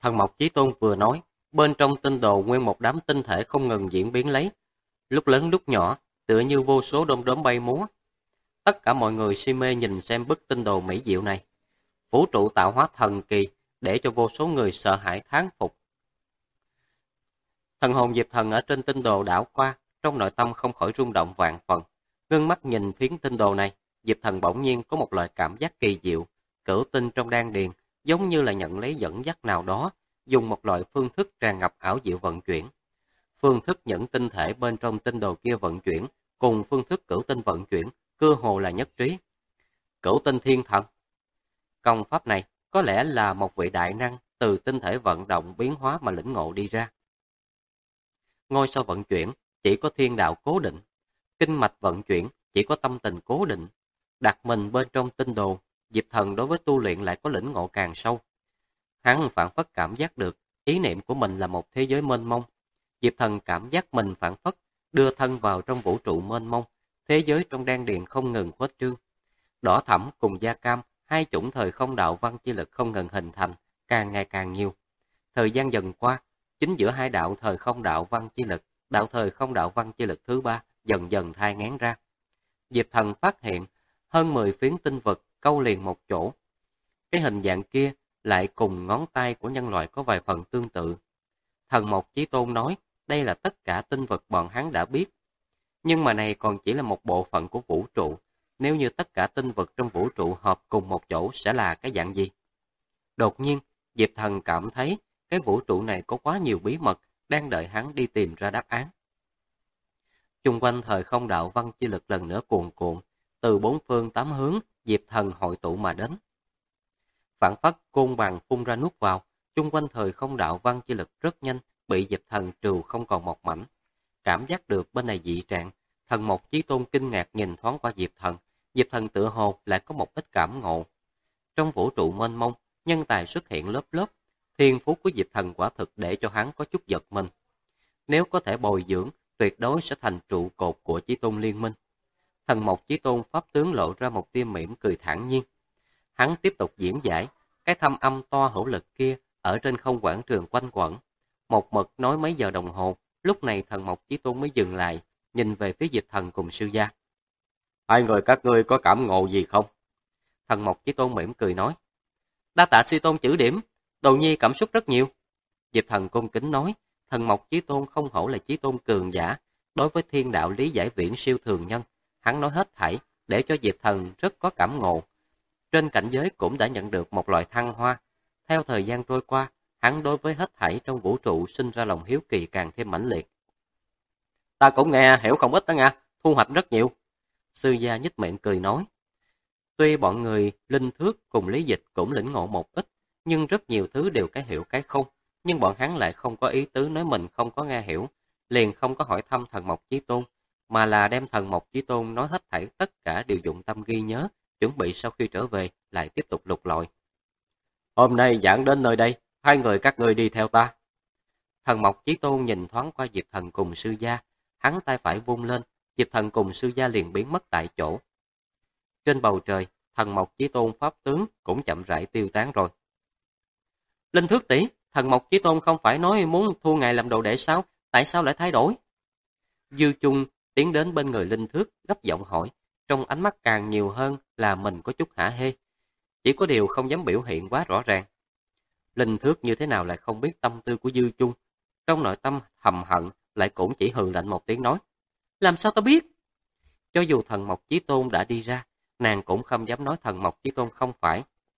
Thần Mộc Chí Tôn vừa nói, bên trong tinh đồ nguyên một đám tinh thể không ngừng diễn biến lấy, lúc lớn lúc nhỏ, tựa như vô số đom đóm bay múa. Tất cả mọi người si mê nhìn xem bức tinh đồ mỹ diệu này. Vũ trụ tạo hóa thần kỳ, để cho vô số người sợ hãi thán phục. Thần hồn Diệp Thần ở trên tinh đồ đảo qua, trong nội tâm không khỏi rung động vạn phần. Ngưng mắt nhìn phiến tinh đồ này, Diệp Thần bỗng nhiên có một loại cảm giác kỳ diệu, cửu tinh trong đan điền, giống như là nhận lấy dẫn dắt nào đó, dùng một loại phương thức tràn ngập ảo diệu vận chuyển. Phương thức những tinh thể bên trong tinh đồ kia vận chuyển, cùng phương thức cửu tinh vận chuyển, cơ hồ là nhất trí. Cửu tinh thiên thần. Công pháp này có lẽ là một vị đại năng từ tinh thể vận động biến hóa mà lĩnh ngộ đi ra. Ngôi sao vận chuyển chỉ có thiên đạo cố định, kinh mạch vận chuyển chỉ có tâm tình cố định. Đặt mình bên trong tinh đồ, Diệp Thần đối với tu luyện lại có lĩnh ngộ càng sâu. Hắn phản phất cảm giác được ý niệm của mình là một thế giới mênh mông. Diệp Thần cảm giác mình phản phất đưa thân vào trong vũ trụ mênh mông, thế giới trong đan điền không ngừng khuếch trương. Đỏ thẫm cùng da cam, hai chủng thời không đạo văn chi lực không ngừng hình thành, càng ngày càng nhiều. Thời gian dần qua, chính giữa hai đạo thời không đạo văn chi lực, đạo thời không đạo văn chi lực thứ ba dần dần thai nghén ra. Diệp Thần phát hiện hơn 10 phiến tinh vật câu liền một chỗ. Cái hình dạng kia lại cùng ngón tay của nhân loại có vài phần tương tự. Thần Mộc Chí Tôn nói, đây là tất cả tinh vật bọn hắn đã biết. Nhưng mà này còn chỉ là một bộ phận của vũ trụ. Nếu như tất cả tinh vật trong vũ trụ hợp cùng một chỗ sẽ là cái dạng gì? Đột nhiên, Diệp Thần cảm thấy cái vũ trụ này có quá nhiều bí mật đang đợi hắn đi tìm ra đáp án. Chung quanh thời không đạo văn chi lực lần nữa cuồn cuộn, từ bốn phương tám hướng, Diệp Thần hội tụ mà đến. Phản phất côn bằng phun ra nuốt vào, chung quanh thời không đạo văn chi lực rất nhanh, bị Diệp Thần trừ không còn một mảnh. Cảm giác được bên này dị trạng, Thần Mộc Chí Tôn kinh ngạc nhìn thoáng qua Diệp Thần tựa hồ lại có một ít cảm ngộ. Trong vũ trụ mênh mông, nhân tài xuất hiện lớp lớp, thiên phú của Diệp Thần quả thực để cho hắn có chút giật mình. Nếu có thể bồi dưỡng, tuyệt đối sẽ thành trụ cột của Chí Tôn liên minh. Thần Mộc Chí Tôn pháp tướng lộ ra một tia mỉm cười thản nhiên. Hắn tiếp tục diễn giải, cái thanh âm to hữu lực kia ở trên không quảng trường quanh quẩn. Một mực nói mấy giờ đồng hồ, lúc này Thần Mộc Chí Tôn mới dừng lại, nhìn về phía Diệp Thần cùng sư gia. Hai người các ngươi có cảm ngộ gì không? Thần Mộc Chí Tôn mỉm cười nói. Đa tạ sư tôn chỉ điểm, Đồ Nhi cảm xúc rất nhiều. Diệp Thần cung kính nói, Thần Mộc Chí Tôn không hổ là Chí Tôn cường giả, đối với thiên đạo lý giải viễn siêu thường nhân. Hắn nói hết thảy, để cho Diệp Thần rất có cảm ngộ. Trên cảnh giới cũng đã nhận được một loại thăng hoa. Theo thời gian trôi qua, hắn đối với hết thảy trong vũ trụ sinh ra lòng hiếu kỳ càng thêm mãnh liệt. Ta cũng nghe hiểu không ít đó nha, thu hoạch rất nhiều. Sư gia nhếch miệng cười nói. Tuy bọn người Linh Thước cùng Lý Dịch cũng lĩnh ngộ một ít, nhưng rất nhiều thứ đều cái hiểu cái không. Nhưng bọn hắn lại không có ý tứ nói mình không có nghe hiểu, liền không có hỏi thăm Thần Mộc Chí Tôn, mà là đem Thần Mộc Chí Tôn nói hết thảy tất cả đều dụng tâm ghi nhớ, chuẩn bị sau khi trở về lại tiếp tục lục lọi. Hôm nay giảng đến nơi đây, hai người các ngươi đi theo ta. Thần Mộc Chí Tôn nhìn thoáng qua Diệp Thần cùng sư gia, hắn tay phải vung lên, Diệp Thần cùng sư gia liền biến mất tại chỗ. Trên bầu trời, Thần Mộc Chí Tôn pháp tướng cũng chậm rãi tiêu tán rồi. Linh Thước tỷ, Thần Mộc Chí Tôn không phải nói muốn thu ngài làm đồ đệ sao, tại sao lại thay đổi? Dư Trung tiến đến bên người Linh Thước, gấp giọng hỏi, trong ánh mắt càng nhiều hơn là mình có chút hả hê. Chỉ có điều không dám biểu hiện quá rõ ràng. Linh Thước như thế nào lại không biết tâm tư của Dư Trung, trong nội tâm hầm hận lại cũng chỉ hừ lạnh một tiếng nói. Làm sao ta biết? Cho dù Thần Mộc Chí Tôn đã đi ra, nàng cũng không dám nói Thần Mộc Chí Tôn không phải.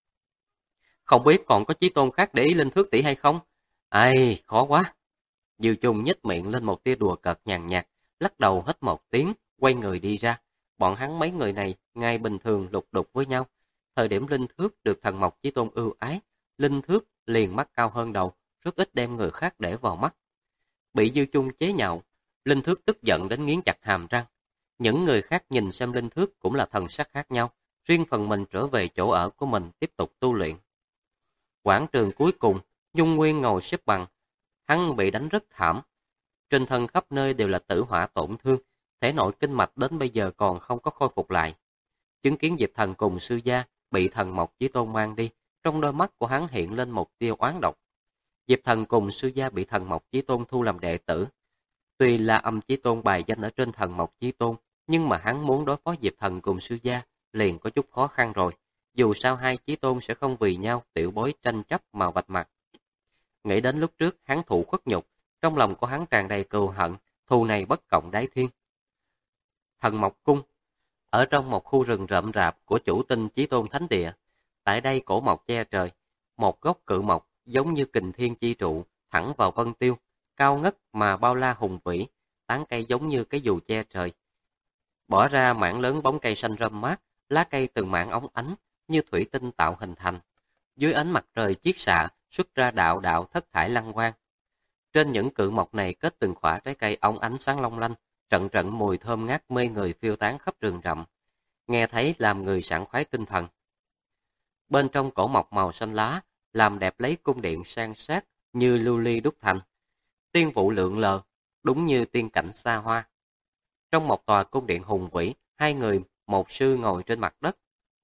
Không biết còn có Chí Tôn khác để ý Linh Thước tỷ hay không? Ai, khó quá. Dư Trung nhếch miệng lên một tia đùa cợt nhàn nhạt, lắc đầu hít một tiếng, quay người đi ra. Bọn hắn mấy người này ngày bình thường lục đục với nhau. Thời điểm Linh Thước được Thần Mộc Chí Tôn ưu ái, Linh Thước liền mắt cao hơn đầu, rất ít đem người khác để vào mắt. Bị Dư Trung chế nhạo, Linh Thước tức giận đến nghiến chặt hàm răng. Những người khác nhìn xem Linh Thước cũng là thần sắc khác nhau, riêng phần mình trở về chỗ ở của mình tiếp tục tu luyện. Quảng trường cuối cùng, Dung Nguyên ngồi xếp bằng, hắn bị đánh rất thảm. Trên thân khắp nơi đều là tử hỏa tổn thương, thể nội kinh mạch đến bây giờ còn không có khôi phục lại. Chứng kiến Diệp Thần cùng sư gia bị Thần Mộc Chí Tôn mang đi, trong đôi mắt của hắn hiện lên một tia oán độc. Diệp Thần cùng Sư Gia bị Thần Mộc Chí Tôn thu làm đệ tử. Tuy là Âm Chí Tôn bài danh ở trên Thần Mộc Chí Tôn, nhưng mà hắn muốn đối phó Diệp Thần cùng Sư Gia liền có chút khó khăn rồi. Dù sao hai Chí Tôn sẽ không vì nhau tiểu bối tranh chấp mà vạch mặt. Nghĩ đến lúc trước hắn thụ khuất nhục, trong lòng của hắn tràn đầy cừu hận, thù này bất cộng đáy thiên. Thần Mộc Cung ở trong một khu rừng rậm rạp của chủ tinh Chí Tôn Thánh Địa. Tại đây cổ mộc che trời, một gốc cự mộc giống như kình thiên chi trụ, thẳng vào vân tiêu, cao ngất mà bao la hùng vĩ, tán cây giống như cái dù che trời. Bỏ ra mảng lớn bóng cây xanh râm mát, lá cây từng mảng óng ánh, như thủy tinh tạo hình thành. Dưới ánh mặt trời chiết xạ, xuất ra đạo đạo thất thải lăng quang. Trên những cự mộc này kết từng khỏa trái cây óng ánh sáng long lanh, trận trận mùi thơm ngát mê người phiêu tán khắp rừng rậm, nghe thấy làm người sảng khoái tinh thần. Bên trong cổ mộc màu xanh lá, làm đẹp lấy cung điện san sát như lưu ly đúc thành. Tiên vụ lượn lờ, đúng như tiên cảnh xa hoa. Trong một tòa cung điện hùng vĩ, hai người, một sư ngồi trên mặt đất.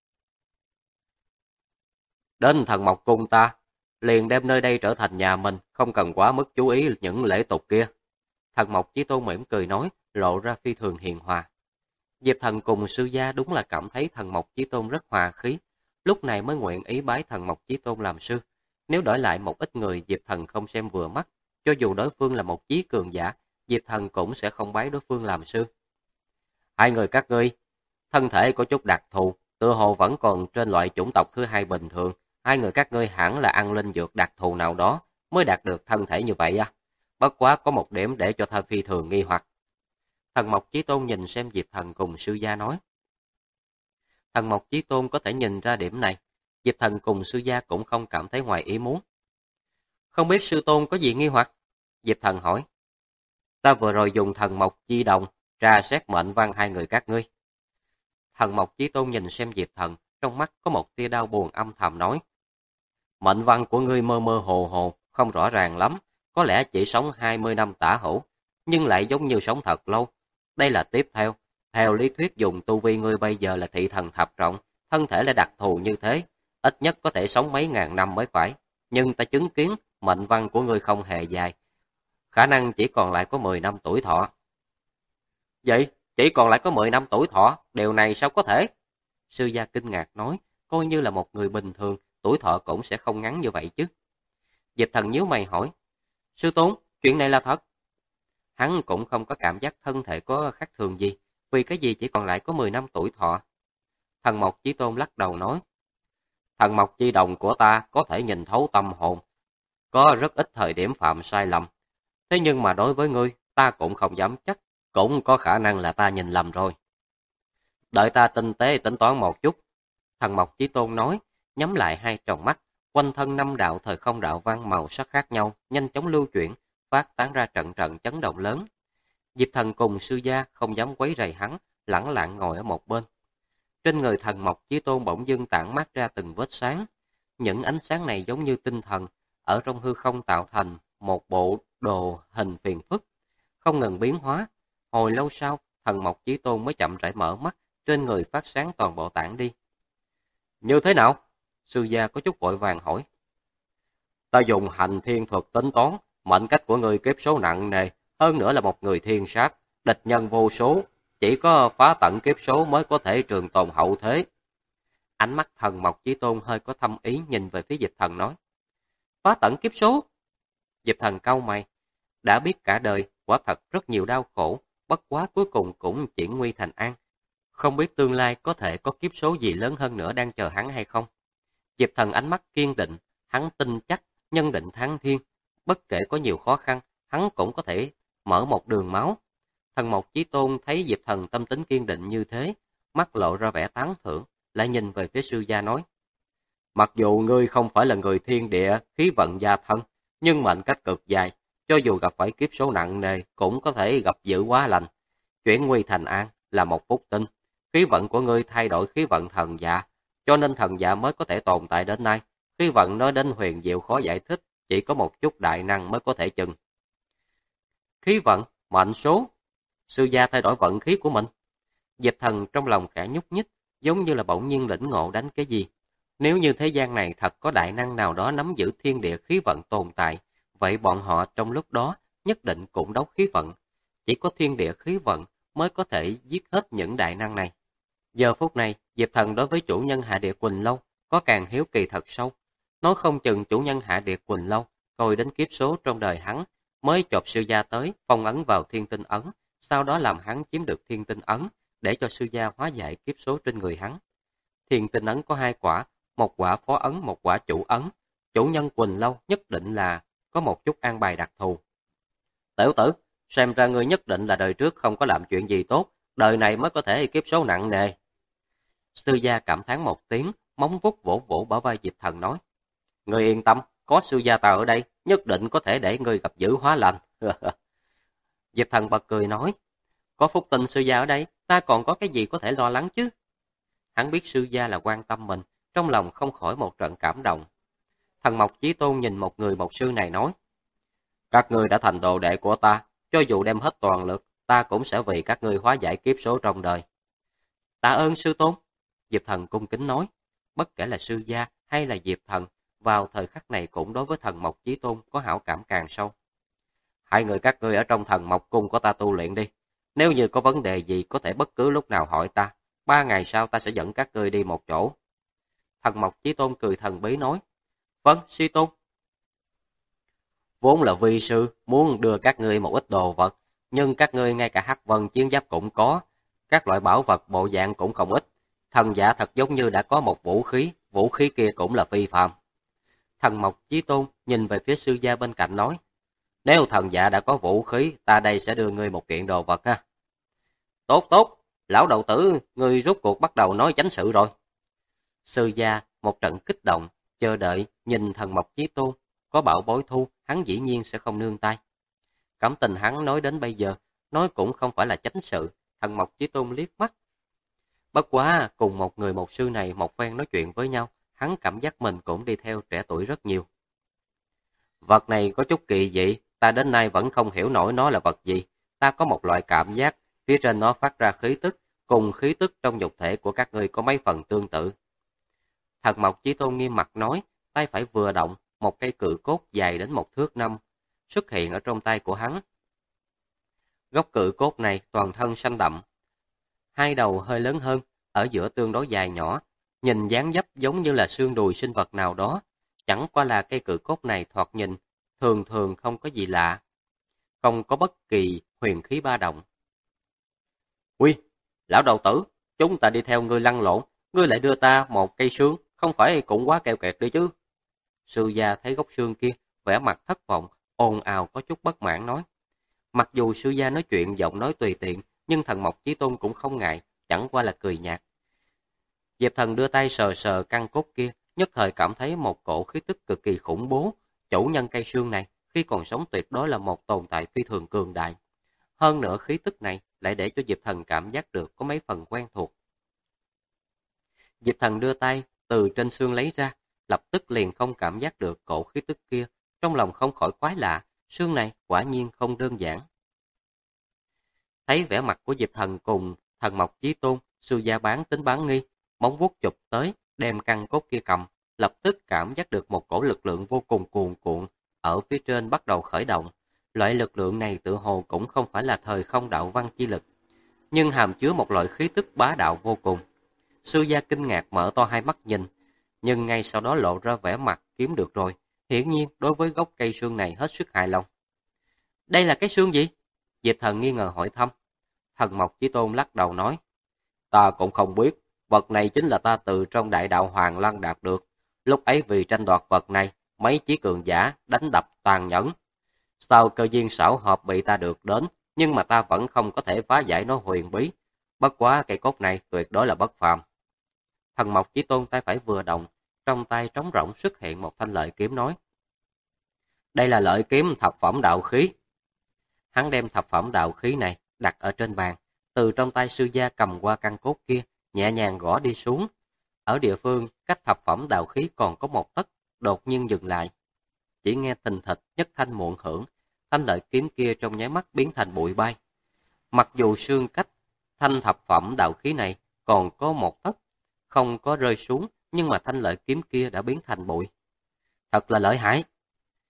Đến Thần Mộc Cung ta, liền đem nơi đây trở thành nhà mình, không cần quá mức chú ý những lễ tục kia. Thần Mộc Chí Tôn mỉm cười nói, lộ ra phi thường hiền hòa. Diệp Thần cùng Sư Gia đúng là cảm thấy Thần Mộc Chí Tôn rất hòa khí, lúc này mới nguyện ý bái Thần Mộc Chí Tôn làm sư. Nếu đổi lại một ít người Diệp Thần không xem vừa mắt, cho dù đối phương là một chí cường giả, Diệp Thần cũng sẽ không bái đối phương làm sư. Hai người các ngươi, thân thể có chút đặc thù, tựa hồ vẫn còn trên loại chủng tộc thứ hai bình thường. Hai người các ngươi hẳn là ăn linh dược đặc thù nào đó mới đạt được thân thể như vậy à? Bất quá có một điểm để cho ta phi thường nghi hoặc. Thần Mộc Chí Tôn nhìn xem Diệp Thần cùng Sư Gia nói. Thần Mộc Chí Tôn có thể nhìn ra điểm này, Diệp Thần cùng Sư Gia cũng không cảm thấy ngoài ý muốn. Không biết Sư Tôn có gì nghi hoặc? Diệp Thần hỏi. Ta vừa rồi dùng Thần Mộc Chi Đồng tra xét mệnh văn hai người các ngươi. Thần Mộc Chí Tôn nhìn xem Diệp Thần, trong mắt có một tia đau buồn âm thầm nói. Mệnh văn của ngươi mơ mơ hồ hồ, không rõ ràng lắm, có lẽ chỉ sống 20 năm tả hữu, nhưng lại giống như sống thật lâu. Đây là tiếp theo. Theo lý thuyết dùng tu vi ngươi bây giờ là thị thần thập trọng, thân thể lại đặc thù như thế, ít nhất có thể sống mấy ngàn năm mới phải. Nhưng ta chứng kiến, mệnh văn của ngươi không hề dài. Khả năng chỉ còn lại có 10 năm tuổi thọ. Vậy, chỉ còn lại có 10 năm tuổi thọ, điều này sao có thể? Sư Gia kinh ngạc nói, coi như là một người bình thường, tuổi thọ cũng sẽ không ngắn như vậy chứ. Diệp Thần nhíu mày hỏi, Sư Tôn, chuyện này là thật? Hắn cũng không có cảm giác thân thể có khác thường gì, vì cái gì chỉ còn lại có 10 năm tuổi thọ. Thần Mộc Chí Tôn lắc đầu nói, Thần Mộc Chi Đồng của ta có thể nhìn thấu tâm hồn, có rất ít thời điểm phạm sai lầm. Thế nhưng mà đối với ngươi, ta cũng không dám chắc, cũng có khả năng là ta nhìn lầm rồi. Đợi ta tinh tế tính toán một chút. Thần Mộc Chí Tôn nói, nhắm lại hai tròng mắt, quanh thân 5 đạo thời không đạo văn màu sắc khác nhau, nhanh chóng lưu chuyển, phát tán ra trận trận chấn động lớn. Diệp Thần cùng Sư Gia không dám quấy rầy hắn, lẳng lặng ngồi ở một bên. Trên người Thần Mộc Chí Tôn bỗng dưng tản mát ra từng vết sáng. Những ánh sáng này giống như tinh thần, ở trong hư không tạo thành một bộ đồ hình phiền phức, không ngừng biến hóa. Hồi lâu sau, Thần Mộc Chí Tôn mới chậm rãi mở mắt, trên người phát sáng toàn bộ tản đi. Như thế nào? Sư Gia có chút vội vàng hỏi. Ta dùng hành thiên thuật tính toán, mệnh cách của người kiếp số nặng nề, hơn nữa là một người thiên sát, địch nhân vô số, chỉ có phá tận kiếp số mới có thể trường tồn hậu thế. Ánh mắt Thần Mộc Chí Tôn hơi có thâm ý nhìn về phía Diệp Thần nói. Phá tận kiếp số? Diệp Thần cau mày, đã biết cả đời, quả thật rất nhiều đau khổ, bất quá cuối cùng cũng chuyển nguy thành an. Không biết tương lai có thể có kiếp số gì lớn hơn nữa đang chờ hắn hay không. Diệp Thần ánh mắt kiên định, hắn tin chắc, nhân định thắng thiên. Bất kể có nhiều khó khăn, hắn cũng có thể mở một đường máu. Thần Mộc Chí Tôn thấy Diệp Thần tâm tính kiên định như thế, mắt lộ ra vẻ tán thưởng, lại nhìn về phía Sư Gia nói. Mặc dù ngươi không phải là người thiên địa, khí vận gia thân, nhưng mệnh cách cực dài, cho dù gặp phải kiếp số nặng nề, cũng có thể gặp dữ hóa lành. Chuyển nguy thành an là một phúc tinh. Khí vận của ngươi thay đổi khí vận thần dạ, cho nên thần dạ mới có thể tồn tại đến nay. Khí vận nói đến huyền diệu khó giải thích, chỉ có một chút đại năng mới có thể chừng. Khí vận, mệnh số. Sư Gia thay đổi vận khí của mình. Diệp Thần trong lòng khẽ nhúc nhích, giống như là bỗng nhiên lĩnh ngộ đánh cái gì. Nếu như thế gian này thật có đại năng nào đó nắm giữ thiên địa khí vận tồn tại, vậy bọn họ trong lúc đó nhất định cũng đấu khí vận. Chỉ có thiên địa khí vận mới có thể giết hết những đại năng này. Giờ phút này, Diệp Thần đối với chủ nhân Hạ Địa Quỳnh Lâu có càng hiếu kỳ thật sâu. Nói không chừng chủ nhân Hạ Địa Quỳnh Lâu coi đến kiếp số trong đời hắn mới chộp sư gia tới phong ấn vào thiên tinh ấn, sau đó làm hắn chiếm được thiên tinh ấn để cho sư gia hóa giải kiếp số trên người hắn. Thiên tinh ấn có 2 quả, một quả phó ấn, một quả chủ ấn. Chủ nhân Quỳnh Lâu nhất định là có một chút an bài đặc thù. Tiểu tử, xem ra ngươi nhất định là đời trước không có làm chuyện gì tốt, đời này mới có thể kiếp số nặng nề. Sư gia cảm thán một tiếng, móng vuốt vỗ vỗ bả vai Diệp Thần nói: Ngươi yên tâm, có sư gia ta ở đây, nhất định có thể để ngươi gặp dữ hóa lành. Diệp Thần bật cười nói: Có Phúc Tinh sư gia ở đây, ta còn có cái gì có thể lo lắng chứ? Hắn biết sư gia là quan tâm mình, trong lòng không khỏi một trận cảm động. Thần Mộc Chí Tôn nhìn một người một sư này nói: Các ngươi đã thành đồ đệ của ta, cho dù đem hết toàn lực, ta cũng sẽ vì các ngươi hóa giải kiếp số trong đời. Tạ ơn sư tôn. Diệp Thần cung kính nói. Bất kể là sư gia hay là Diệp Thần, vào thời khắc này cũng đối với Thần Mộc Chí Tôn có hảo cảm càng sâu. Hai người các ngươi ở trong Thần Mộc cung của ta tu luyện đi. Nếu như có vấn đề gì có thể bất cứ lúc nào hỏi ta. 3 ngày sau ta sẽ dẫn các ngươi đi một chỗ. Thần Mộc Chí Tôn cười thần bí nói: Vâng, sư tôn. Vốn là vi sư muốn đưa các ngươi một ít đồ vật, nhưng các ngươi ngay cả hắc vân chiến giáp cũng có, các loại bảo vật bộ dạng cũng không ít. Thần giả thật giống như đã có một vũ khí kia cũng là phi phàm. Thần Mộc Chí Tôn nhìn về phía sư gia bên cạnh nói: Nếu thần giả đã có vũ khí, ta đây sẽ đưa ngươi một kiện đồ vật ha. Tốt tốt, lão đầu tử, ngươi rốt cuộc bắt đầu nói chánh sự rồi. Sư gia một trận kích động, chờ đợi nhìn Thần Mộc Chí Tôn, có bảo bối thu, hắn dĩ nhiên sẽ không nương tay. Cảm tình hắn nói đến bây giờ, nói cũng không phải là chánh sự, Thần Mộc Chí Tôn liếc mắt. Bất quá, cùng một người một sư này một phen nói chuyện với nhau, hắn cảm giác mình cũng đi theo trẻ tuổi rất nhiều. Vật này có chút kỳ dị, ta đến nay vẫn không hiểu nổi nó là vật gì. Ta có một loại cảm giác, phía trên nó phát ra khí tức, cùng khí tức trong nhục thể của các ngươi có mấy phần tương tự. Thần Mộc Chí Tôn nghiêm mặt nói, tay phải vừa động, một cây cự cốt dài đến 1 thước 5 xuất hiện ở trong tay của hắn. Gốc cự cốt này toàn thân xanh đậm, 2 đầu hơi lớn hơn, ở giữa tương đối dài nhỏ, nhìn dáng dấp giống như là xương đùi sinh vật nào đó. Chẳng qua là cây cự cốt này thoạt nhìn, thường thường không có gì lạ, không có bất kỳ huyền khí ba động. Ui, lão đầu tử, chúng ta đi theo ngươi lăn lộn, ngươi lại đưa ta một cây xương, không phải cũng quá keo kiệt đi chứ. Sư gia thấy gốc xương kia, vẻ mặt thất vọng, ồn ào có chút bất mãn nói. Mặc dù sư gia nói chuyện giọng nói tùy tiện, nhưng Thần Mộc Chí Tôn cũng không ngại, chẳng qua là cười nhạt. Diệp Thần đưa tay sờ sờ căn cốt kia, nhất thời cảm thấy một cổ khí tức cực kỳ khủng bố. Chủ nhân cây xương này, khi còn sống tuyệt đối là một tồn tại phi thường cường đại. Hơn nữa khí tức này lại để cho Diệp Thần cảm giác được có mấy phần quen thuộc. Diệp Thần đưa tay từ trên xương lấy ra, lập tức liền không cảm giác được cổ khí tức kia, trong lòng không khỏi quái lạ, xương này quả nhiên không đơn giản. Thấy vẻ mặt của Diệp Thần cùng Thần Mộc Chí Tôn, sư gia bán tính bán nghi, móng vuốt chụp tới, đem căn cốt kia cầm, lập tức cảm giác được một cổ lực lượng vô cùng cuồn cuộn ở phía trên bắt đầu khởi động. Loại lực lượng này tự hồ cũng không phải là thời không đạo văn chi lực, nhưng hàm chứa một loại khí tức bá đạo vô cùng. Sư gia kinh ngạc mở to hai mắt nhìn, nhưng ngay sau đó lộ ra vẻ mặt kiếm được rồi, hiển nhiên đối với gốc cây xương này hết sức hài lòng. Đây là cái xương gì? Diệp Thần nghi ngờ hỏi thăm. Thần Mộc Chí Tôn lắc đầu nói, ta cũng không biết, vật này chính là ta từ trong đại đạo Hoàng Lăng đạt được. Lúc ấy vì tranh đoạt vật này, mấy chí cường giả đánh đập tàn nhẫn. Sau cơ duyên xảo hợp bị ta được đến, nhưng mà ta vẫn không có thể phá giải nó huyền bí. Bất quá cây cốt này tuyệt đối là bất phàm. Thần Mộc Chí Tôn tay phải vừa động, trong tay trống rỗng xuất hiện một thanh lợi kiếm nói, đây là lợi kiếm thập phẩm đạo khí. Hắn đem thập phẩm đạo khí này đặt ở trên bàn, từ trong tay sư gia cầm qua căn cốt kia, nhẹ nhàng gõ đi xuống. Ở địa phương cách thập phẩm đạo khí còn có 1 tấc, đột nhiên dừng lại. Chỉ nghe thình thịch nhất thanh muộn hưởng, thanh lợi kiếm kia trong nháy mắt biến thành bụi bay. Mặc dù xương cách thanh thập phẩm đạo khí này còn có 1 tấc, không có rơi xuống, nhưng mà thanh lợi kiếm kia đã biến thành bụi. Thật là lợi hại.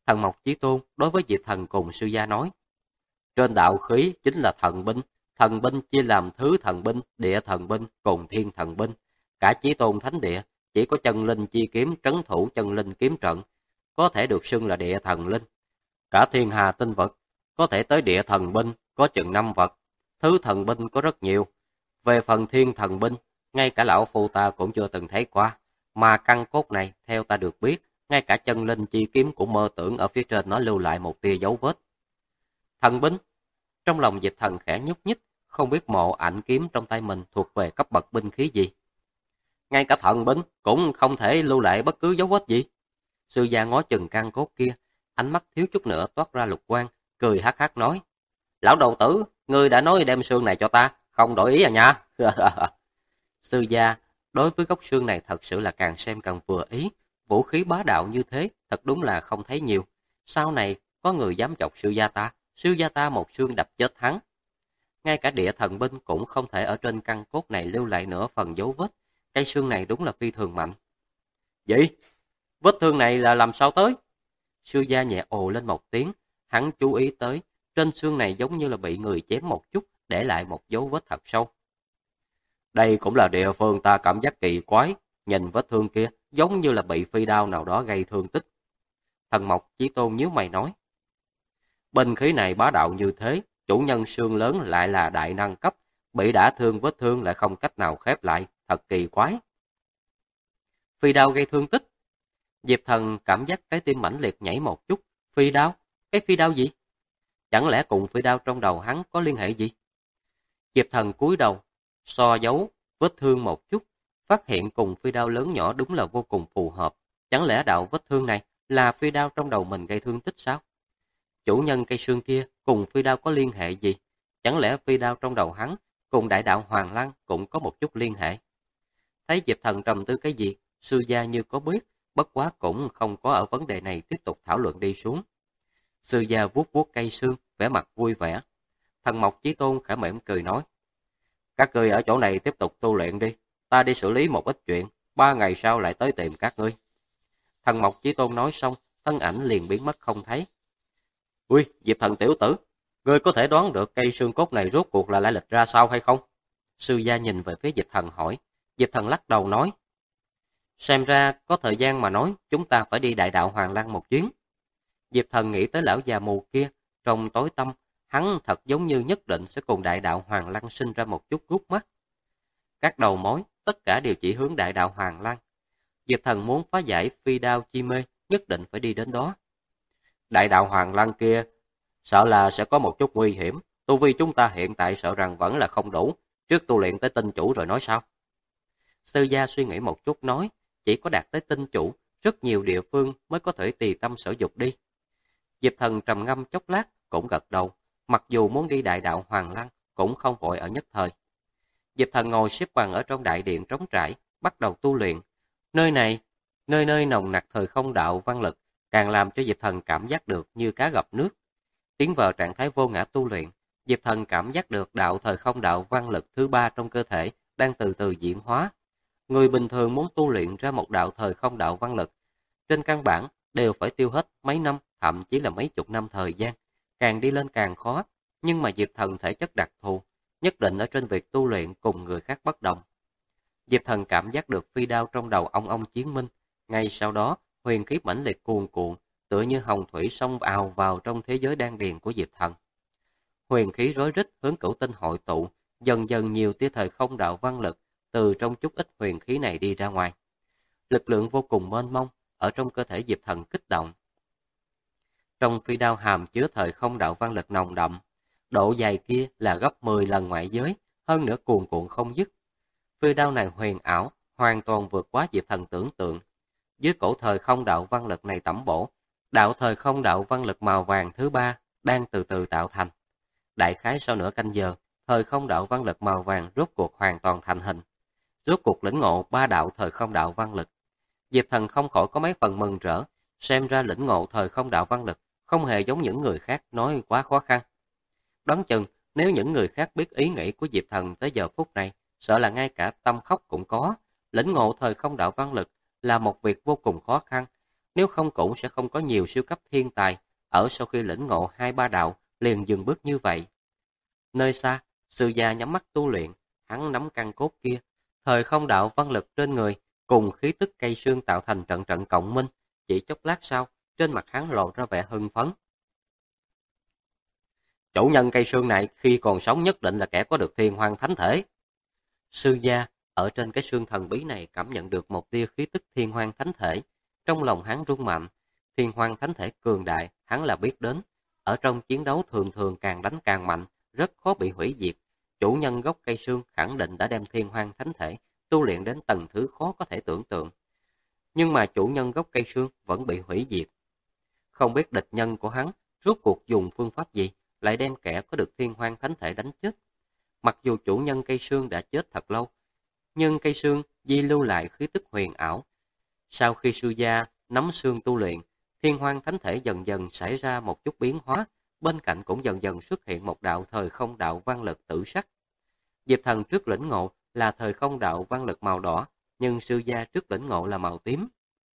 Thần Mộc Chí Tôn đối với Diệp Thần cùng sư gia nói, trên đạo khí chính là thần binh chia làm thứ thần binh, địa thần binh cùng thiên thần binh. Cả Chí Tôn thánh địa chỉ có chân linh chi kiếm trấn thủ chân linh kiếm trận, có thể được xưng là địa thần linh. Cả thiên hà tinh vật có thể tới địa thần binh có chừng 5 vật, thứ thần binh có rất nhiều. Về phần thiên thần binh, ngay cả lão phu ta cũng chưa từng thấy qua, mà căn cốt này theo ta được biết, ngay cả chân linh chi kiếm của Mơ Tưởng ở phía trên nó lưu lại một tia dấu vết. Thần binh, trong lòng Dịch Thần khẽ nhúc nhích, không biết mộ ảnh kiếm trong tay mình thuộc về cấp bậc binh khí gì. Ngay cả thần binh cũng không thể lưu lại bất cứ dấu vết gì. Sư gia ngó chừng căn cốt kia, ánh mắt thiếu chút nữa toát ra lục quang, cười hắc hắc nói, lão đầu tử, ngươi đã nói đem xương này cho ta, không đổi ý à nha. Sư gia đối với gốc xương này thật sự là càng xem càng vừa ý, vũ khí bá đạo như thế thật đúng là không thấy nhiều. Sau này có người dám chọc sư gia ta một xương đập chết hắn. Ngay cả địa thần binh cũng không thể ở trên căn cốt này lưu lại nửa phần dấu vết, cây xương này đúng là phi thường mạnh. Vậy, vết thương này là làm sao tới? Sư gia nhẹ ồ lên một tiếng, hắn chú ý tới, trên xương này giống như là bị người chém một chút, để lại một dấu vết thật sâu. Đây cũng là địa phương ta cảm giác kỳ quái, nhìn vết thương kia giống như là bị phi đao nào đó gây thương tích. Thần Mộc Chí Tôn nhíu mày nói, binh khí này bá đạo như thế, chủ nhân xương lớn lại là đại năng cấp, bị đả thương vết thương lại không cách nào khép lại, thật kỳ quái. Phi đao gây thương tích. Diệp Thần cảm giác trái tim mãnh liệt nhảy một chút. Phi đao? Cái phi đao gì? Chẳng lẽ cùng phi đao trong đầu hắn có liên hệ gì? Diệp Thần cúi đầu, so dấu vết thương một chút, phát hiện cùng phi đao lớn nhỏ đúng là vô cùng phù hợp. Chẳng lẽ đạo vết thương này là phi đao trong đầu mình gây thương tích sao? Chủ nhân cây xương kia cùng phi đao có liên hệ gì? Chẳng lẽ phi đao trong đầu hắn cùng đại đạo Hoàng Lăng cũng có một chút liên hệ? Thấy Diệp Thần trầm tư cái gì, sư gia như có biết, bất quá cũng không có ở vấn đề này tiếp tục thảo luận đi xuống. Sư gia vuốt vuốt cây xương, vẻ mặt vui vẻ. Thần Mộc Chí Tôn khẽ mỉm cười nói, các ngươi ở chỗ này tiếp tục tu luyện đi, ta đi xử lý một ít chuyện, 3 ngày sau lại tới tìm các ngươi. Thần Mộc Chí Tôn nói xong, thân ảnh liền biến mất không thấy. Ui, Diệp Thần tiểu tử, ngươi có thể đoán được cây xương cốt này rốt cuộc là lai lịch ra sao hay không? Sư gia nhìn về phía Diệp Thần hỏi. Diệp Thần lắc đầu nói, xem ra có thời gian mà nói, chúng ta phải đi đại đạo Hoàng Lăng một chuyến. Diệp Thần nghĩ tới lão già mù kia, trong tối tâm, hắn thật giống như nhất định sẽ cùng đại đạo Hoàng Lăng sinh ra một chút gút mắt. Các đầu mối, tất cả đều chỉ hướng đại đạo Hoàng Lăng. Diệp Thần muốn phá giải phi đao chi mê, nhất định phải đi đến đó. Đại đạo Hoàng Lăng kia, sợ là sẽ có một chút nguy hiểm, tu vi chúng ta hiện tại sợ rằng vẫn là không đủ, trước tu luyện tới tinh chủ rồi nói sao? Sư gia suy nghĩ một chút nói, chỉ có đạt tới tinh chủ, rất nhiều địa phương mới có thể tùy tâm sở dục đi. Diệp Thần trầm ngâm chốc lát, cũng gật đầu, mặc dù muốn đi đại đạo Hoàng Lăng, cũng không vội ở nhất thời. Diệp Thần ngồi xếp bằng ở trong đại điện trống trải, bắt đầu tu luyện. Nơi này, nơi nồng nặc thời không đạo văn lực, càng làm cho Diệp Thần cảm giác được như cá gặp nước. Tiến vào trạng thái vô ngã tu luyện, Diệp Thần cảm giác được đạo thời không đạo văn lực thứ 3 trong cơ thể đang từ từ diễn hóa. Người bình thường muốn tu luyện ra một đạo thời không đạo văn lực, trên căn bản đều phải tiêu hết mấy năm, thậm chí là mấy chục năm thời gian, càng đi lên càng khó, nhưng mà Diệp Thần thể chất đặc thù, nhất định ở trên việc tu luyện cùng người khác bất đồng. Diệp Thần cảm giác được phi đao trong đầu ông chiến minh, ngay sau đó, huyền khí mãnh liệt cuồn cuộn, tựa như hồng thủy xông ào vào trong thế giới đan điền của Diệp Thần. Huyền khí rối rít hướng cửu tinh hội tụ, dần dần nhiều tia thời không đạo văn lực từ trong chút ít huyền khí này đi ra ngoài. Lực lượng vô cùng mênh mông ở trong cơ thể Diệp Thần kích động. Trong phi đao hàm chứa thời không đạo văn lực nồng đậm, độ dài kia là gấp 10 lần ngoại giới, hơn nữa cuồn cuộn không dứt. Phi đao này huyền ảo, hoàn toàn vượt quá Diệp Thần tưởng tượng. Dưới cổ thời không đạo văn lực này tẩm bổ, đạo thời không đạo văn lực màu vàng thứ 3 đang từ từ tạo thành. Đại khái sau nửa canh giờ, thời không đạo văn lực màu vàng rốt cuộc hoàn toàn thành hình. Rốt cuộc lĩnh ngộ 3 đạo thời không đạo văn lực. Diệp Thần không khỏi có mấy phần mừng rỡ, xem ra lĩnh ngộ thời không đạo văn lực không hề giống những người khác nói quá khó khăn. Đoán chừng, nếu những người khác biết ý nghĩ của Diệp Thần tới giờ phút này, sợ là ngay cả tâm khóc cũng có. Lĩnh ngộ thời không đạo văn lực là một việc vô cùng khó khăn, nếu không cũng sẽ không có nhiều siêu cấp thiên tài ở sau khi lĩnh ngộ 2-3 đạo liền dừng bước như vậy. Nơi xa, sư gia nhắm mắt tu luyện, hắn nắm căn cốt kia, thời không đạo văn lực trên người cùng khí tức cây xương tạo thành trận trận cộng minh, chỉ chốc lát sau, trên mặt hắn lộ ra vẻ hưng phấn. Chủ nhân cây xương này khi còn sống nhất định là kẻ có được thiên hoang thánh thể. Sư gia ở trên cái xương thần bí này cảm nhận được một tia khí tức thiên hoang thánh thể, trong lòng hắn rung mạnh. Thiên hoang thánh thể cường đại, hắn là biết đến, ở trong chiến đấu thường thường càng đánh càng mạnh, rất khó bị hủy diệt. Chủ nhân gốc cây xương khẳng định đã đem thiên hoang thánh thể tu luyện đến tầng thứ khó có thể tưởng tượng. Nhưng mà chủ nhân gốc cây xương vẫn bị hủy diệt. Không biết địch nhân của hắn rốt cuộc dùng phương pháp gì lại đem kẻ có được thiên hoang thánh thể đánh chết. Mặc dù chủ nhân cây xương đã chết thật lâu, nhưng cây xương di lưu lại khí tức huyền ảo. Sau khi sư gia nắm xương tu luyện, thiên hoang thánh thể dần dần xảy ra một chút biến hóa, bên cạnh cũng dần dần xuất hiện một đạo thời không đạo văn lực tử sắc. Diệp Thần trước lĩnh ngộ là thời không đạo văn lực màu đỏ, nhưng sư gia trước lĩnh ngộ là màu tím.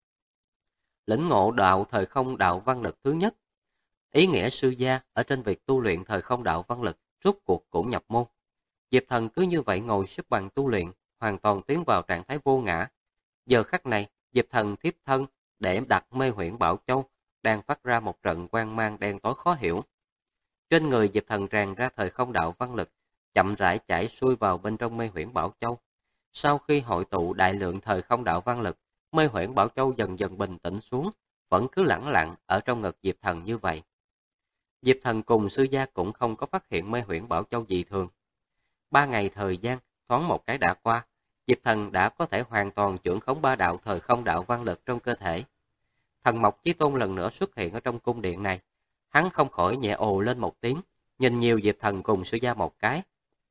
Lĩnh ngộ đạo thời không đạo văn lực thứ nhất. Ý nghĩa sư gia ở trên việc tu luyện thời không đạo văn lực rốt cuộc cũng nhập môn. Diệp Thần cứ như vậy ngồi xếp bằng tu luyện, hoàn toàn tiến vào trạng thái vô ngã. Giờ khắc này, Diệp Thần thiếp thân để đặt mê huyễn Bảo Châu, đang phát ra một trận quang mang đen tối khó hiểu. Trên người Diệp Thần tràn ra thời không đạo văn lực, chậm rãi chảy xuôi vào bên trong mê huyễn Bảo Châu. Sau khi hội tụ đại lượng thời không đạo văn lực, mê huyễn Bảo Châu dần dần bình tĩnh xuống, vẫn cứ lẳng lặng ở trong ngực Diệp Thần như vậy. Diệp Thần cùng sư gia cũng không có phát hiện mê huyễn Bảo Châu gì thường. 3 ngày thời gian, thoáng một cái đã qua, Diệp Thần đã có thể hoàn toàn trưởng khống 3 đạo thời không đạo văn lực trong cơ thể. Thần Mộc Chí Tôn lần nữa xuất hiện ở trong cung điện này. Hắn không khỏi nhẹ ồ lên một tiếng, nhìn nhiều Diệp Thần cùng sư gia một cái.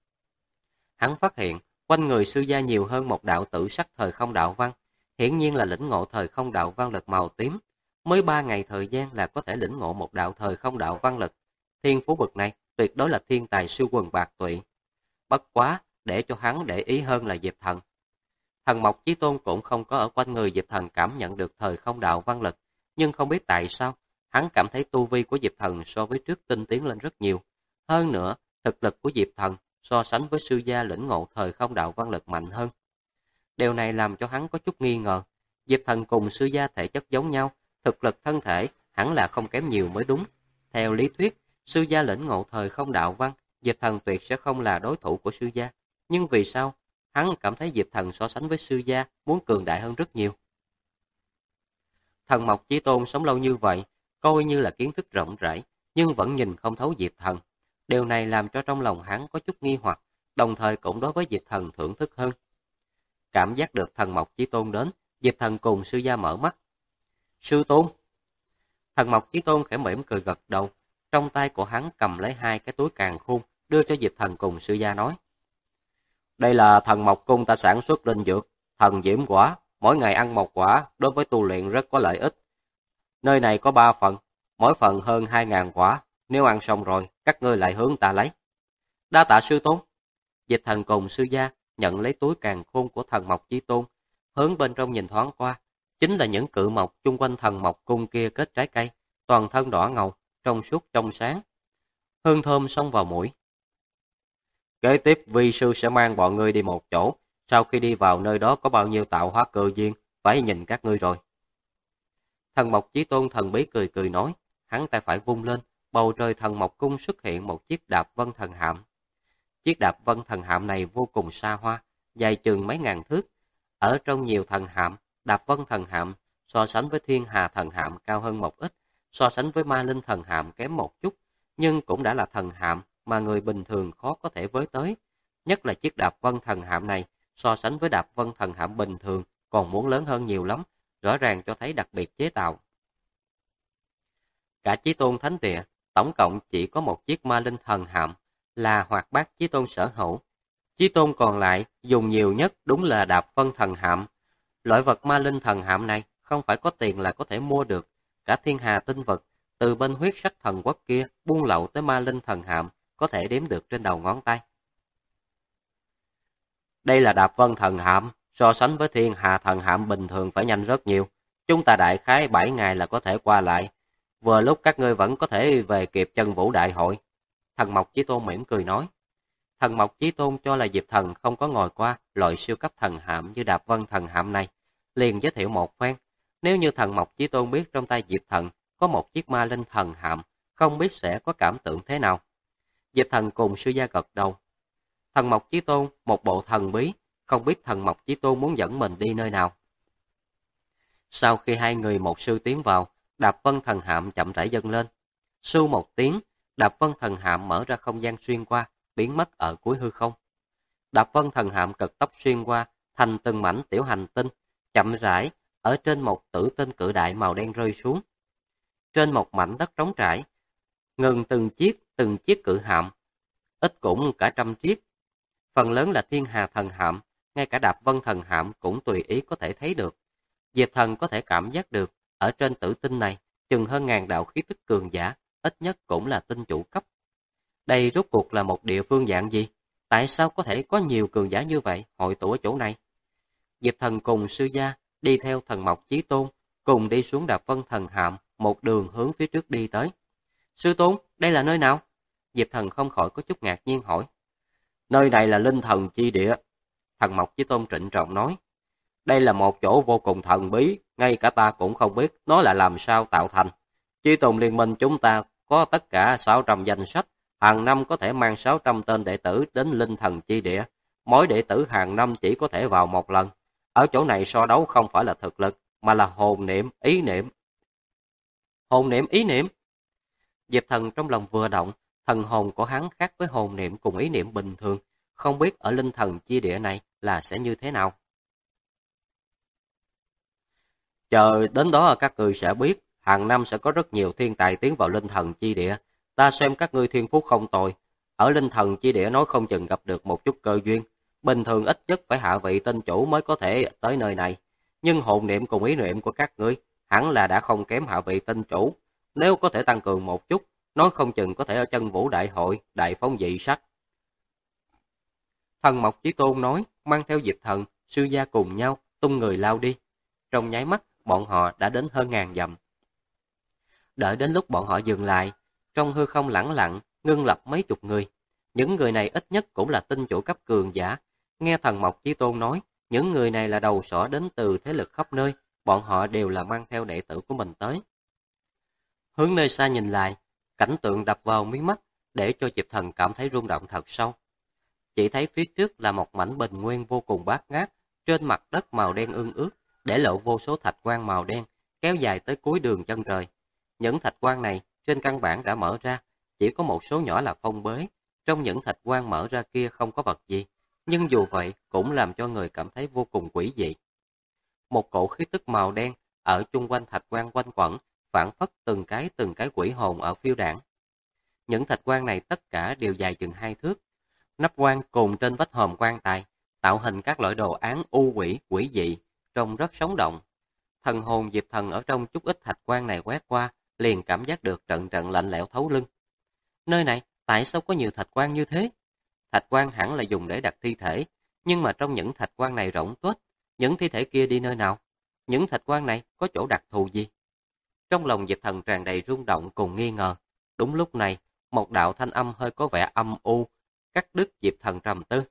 Hắn phát hiện, quanh người sư gia nhiều hơn một đạo tử sắc thời không đạo văn, hiển nhiên là lĩnh ngộ thời không đạo văn lực màu tím. Mới 3 ngày thời gian là có thể lĩnh ngộ một đạo thời không đạo văn lực. Thiên phú bậc này tuyệt đối là thiên tài siêu quần bạc tụy. Bất quá, để cho hắn để ý hơn là Diệp Thần. Thần Mộc Chí Tôn cũng không có ở quanh người Diệp Thần cảm nhận được thời không đạo văn lực, nhưng không biết tại sao, hắn cảm thấy tu vi của Diệp Thần so với trước tinh tiến lên rất nhiều. Hơn nữa, thực lực của Diệp Thần so sánh với sư gia lĩnh ngộ thời không đạo văn lực mạnh hơn. Điều này làm cho hắn có chút nghi ngờ, Diệp Thần cùng sư gia thể chất giống nhau, thực lực thân thể hẳn là không kém nhiều mới đúng. Theo lý thuyết, sư gia lĩnh ngộ thời không đạo văn, Diệp Thần tuyệt sẽ không là đối thủ của sư gia. Nhưng vì sao? Hắn cảm thấy Diệp Thần so sánh với sư gia muốn cường đại hơn rất nhiều. Thần Mộc Chí Tôn sống lâu như vậy, coi như là kiến thức rộng rãi, nhưng vẫn nhìn không thấu Diệp Thần. Điều này làm cho trong lòng hắn có chút nghi hoặc, đồng thời cũng đối với Diệp Thần thưởng thức hơn. Cảm giác được Thần Mộc Chí Tôn đến, Diệp Thần cùng sư gia mở mắt. Sư Tôn! Thần Mộc Chí Tôn khẽ mỉm cười gật đầu, trong tay của hắn cầm lấy 2 cái túi càn khôn, đưa cho Diệp Thần cùng sư gia nói. Đây là Thần Mộc Cung ta sản xuất linh dược, thần diễm quả, mỗi ngày ăn 1 quả, đối với tu luyện rất có lợi ích. Nơi này có 3 phần, mỗi phần hơn 2.000 quả, nếu ăn xong rồi, các ngươi lại hướng ta lấy. Đa tạ sư tôn. Diệp Thần cùng sư gia nhận lấy túi càn khôn của Thần Mộc Chí Tôn, hướng bên trong nhìn thoáng qua, chính là những cự mộc chung quanh Thần Mộc Cung kia kết trái cây, toàn thân đỏ ngầu, trong suốt trong sáng. Hương thơm xông vào mũi. Kế tiếp vi sư sẽ mang bọn ngươi đi một chỗ, sau khi đi vào nơi đó có bao nhiêu tạo hóa cơ duyên, phải nhìn các ngươi rồi. Thần Mộc Chí Tôn thần bí cười cười nói, hắn tay phải vung lên, bầu trời Thần Mộc Cung xuất hiện một chiếc đạp vân thần hạm. Chiếc đạp vân thần hạm này vô cùng xa hoa, dài chừng mấy ngàn thước. Ở trong nhiều thần hạm, đạp vân thần hạm so sánh với thiên hà thần hạm cao hơn một ít, so sánh với ma linh thần hạm kém một chút, nhưng cũng đã là thần hạm mà người bình thường khó có thể với tới. Nhất là chiếc đạp vân thần hạm này, so sánh với đạp vân thần hạm bình thường, còn muốn lớn hơn nhiều lắm, rõ ràng cho thấy đặc biệt chế tạo. Cả Chí Tôn Thánh Địa, tổng cộng chỉ có một chiếc ma linh thần hạm, là Hoạt Bát Chí Tôn sở hữu. Chí Tôn còn lại dùng nhiều nhất đúng là đạp vân thần hạm. Loại vật ma linh thần hạm này không phải có tiền là có thể mua được. Cả thiên hà tinh vật, từ bên huyết sắc thần quốc kia buôn lậu tới ma linh thần hạm, có thể đếm được trên đầu ngón tay. Đây là đạp vân thần hạm, so sánh với thiên hà thần hạm bình thường phải nhanh rất nhiều. Chúng ta đại khái 7 ngày là có thể qua lại, vừa lúc các ngươi vẫn có thể về kịp chân vũ đại hội. Thần Mộc Chí Tôn mỉm cười nói. Thần Mộc Chí Tôn cho là Diệp Thần không có ngồi qua loại siêu cấp thần hạm như Đạp Vân thần hạm này, liền giới thiệu một phen. Nếu như Thần Mộc Chí Tôn biết trong tay Diệp Thần có một chiếc ma linh thần hạm, không biết sẽ có cảm tưởng thế nào. Diệp Thần cùng sư gia gật đầu. Thần Mộc Chí Tôn một bộ thần bí, không biết Thần Mộc Chí Tôn muốn dẫn mình đi nơi nào. Sau khi hai người một sư tiến vào, Đạp Vân thần hạm chậm rãi dâng lên. Sưu một tiếng, Đạp Vân thần hạm mở ra không gian xuyên qua, biến mất ở cuối hư không. Đạp Vân thần hạm cực tốc xuyên qua, thành từng mảnh tiểu hành tinh, chậm rãi ở trên một tử tinh cự đại màu đen rơi xuống. Trên một mảnh đất trống trải, ngừng từng chiếc cự hạm, ít cũng cả trăm chiếc. Phần lớn là thiên hà thần hạm, ngay cả Đạp Vân thần hạm cũng tùy ý có thể thấy được. Diệp Thần có thể cảm giác được, ở trên tử tinh này, chừng hơn ngàn đạo khí tức cường giả, ít nhất cũng là tinh chủ cấp. Đây rốt cuộc là một địa phương dạng gì? Tại sao có thể có nhiều cường giả như vậy hội tụ ở chỗ này? Diệp Thần cùng sư gia đi theo Thần Mộc Chí Tôn, cùng đi xuống Đạp Vân thần hạm, một đường hướng phía trước đi tới. Sư Tôn, đây là nơi nào? Diệp Thần không khỏi có chút ngạc nhiên hỏi. Nơi này là linh thần chi địa. Thần Mộc Chí Tôn trịnh trọng nói. Đây là một chỗ vô cùng thần bí, ngay cả ta cũng không biết nó là làm sao tạo thành. Chi Tôn liên minh chúng ta có tất cả 600 danh sách, hàng năm có thể mang 600 tên đệ tử đến linh thần chi địa. Mỗi đệ tử hàng năm chỉ có thể vào một lần. Ở chỗ này so đấu không phải là thực lực, mà là hồn niệm, ý niệm. Hồn niệm, ý niệm. Diệp Thần trong lòng vừa động, thần hồn của hắn khác với hồn niệm cùng ý niệm bình thường, không biết ở linh thần chi địa này là sẽ như thế nào. Chờ đến đó các ngươi sẽ biết, hàng năm sẽ có rất nhiều thiên tài tiến vào linh thần chi địa. Ta xem các ngươi thiên phú không tồi, ở linh thần chi địa nói không chừng gặp được một chút cơ duyên. Bình thường ít nhất phải hạ vị tinh chủ mới có thể tới nơi này. Nhưng hồn niệm cùng ý niệm của các ngươi hẳn là đã không kém hạ vị tinh chủ. Nếu có thể tăng cường một chút, nói không chừng có thể ở chân vũ đại hội, đại phóng dị sắc. Thần Mộc Chí Tôn nói, mang theo Diệp Thần, sư gia cùng nhau, tung người lao đi. Trong nháy mắt, bọn họ đã đến hơn ngàn dặm. Đợi đến lúc bọn họ dừng lại, trong hư không lẳng lặng, ngưng lập mấy chục người. Những người này ít nhất cũng là tinh chủ cấp cường giả. Nghe Thần Mộc Chí Tôn nói, những người này là đầu sỏ đến từ thế lực khắp nơi, bọn họ đều là mang theo đệ tử của mình tới. Hướng nơi xa nhìn lại, cảnh tượng đập vào mí mắt, để cho Diệp Thần cảm thấy rung động thật sâu. Chỉ thấy phía trước là một mảnh bình nguyên vô cùng bát ngát, trên mặt đất màu đen ương ướt, để lộ vô số thạch quan màu đen, kéo dài tới cuối đường chân trời. Những thạch quan này trên căn bản đã mở ra, chỉ có một số nhỏ là phong bế. Trong những thạch quan mở ra kia không có vật gì, nhưng dù vậy cũng làm cho người cảm thấy vô cùng quỷ dị. Một cổ khí tức màu đen ở chung quanh thạch quan quanh quẩn, phản phất từng cái quỷ hồn ở phiêu đảng. Những thạch quan này tất cả đều dài chừng 2 thước. Nắp quan cùng trên vách hòm quan tài, tạo hình các loại đồ án u quỷ, quỷ dị, trông rất sống động. Thần hồn Diệp Thần ở trong chút ít thạch quan này quét qua, liền cảm giác được trận trận lạnh lẽo thấu lưng. Nơi này, tại sao có nhiều thạch quan như thế? Thạch quan hẳn là dùng để đặt thi thể, nhưng mà trong những thạch quan này rỗng tuếch, những thi thể kia đi nơi nào? Những thạch quan này có chỗ đặc thù gì? Trong lòng Diệp Thần tràn đầy rung động cùng nghi ngờ. Đúng lúc này, một đạo thanh âm hơi có vẻ âm u, cắt đứt Diệp Thần trầm tư.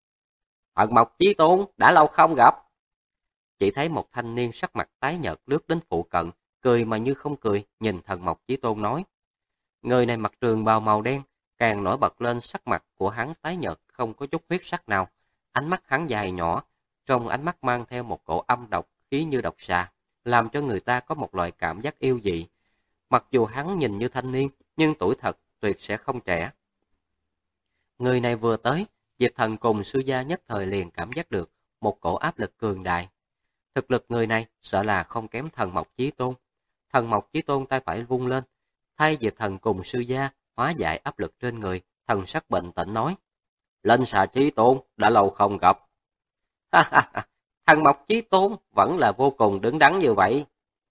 Thần Mộc Chí Tôn, đã lâu không gặp. Chỉ thấy một thanh niên sắc mặt tái nhợt lướt đến phụ cận, cười mà như không cười, nhìn Thần Mộc Chí Tôn nói. Người này mặc trường bào màu đen, càng nổi bật lên sắc mặt của hắn tái nhợt, không có chút huyết sắc nào. Ánh mắt hắn dài nhỏ, trong ánh mắt mang theo một cổ âm độc, khí như độc xà, làm cho người ta có một loại cảm giác yêu dị. Mặc dù hắn nhìn như thanh niên, nhưng tuổi thật tuyệt sẽ không trẻ. Người này vừa tới, Diệp Thần cùng sư gia nhất thời liền cảm giác được một cổ áp lực cường đại. Thực lực người này sợ là không kém Thần Mộc Chí Tôn. Thần Mộc Chí Tôn tay phải vung lên, thay Diệp Thần cùng sư gia hóa giải áp lực trên người, thần sắc bình tĩnh nói. Linh Xà Chí Tôn, đã lâu không gặp. Ha ha ha, Thần Mộc Chí Tôn vẫn là vô cùng đứng đắn như vậy.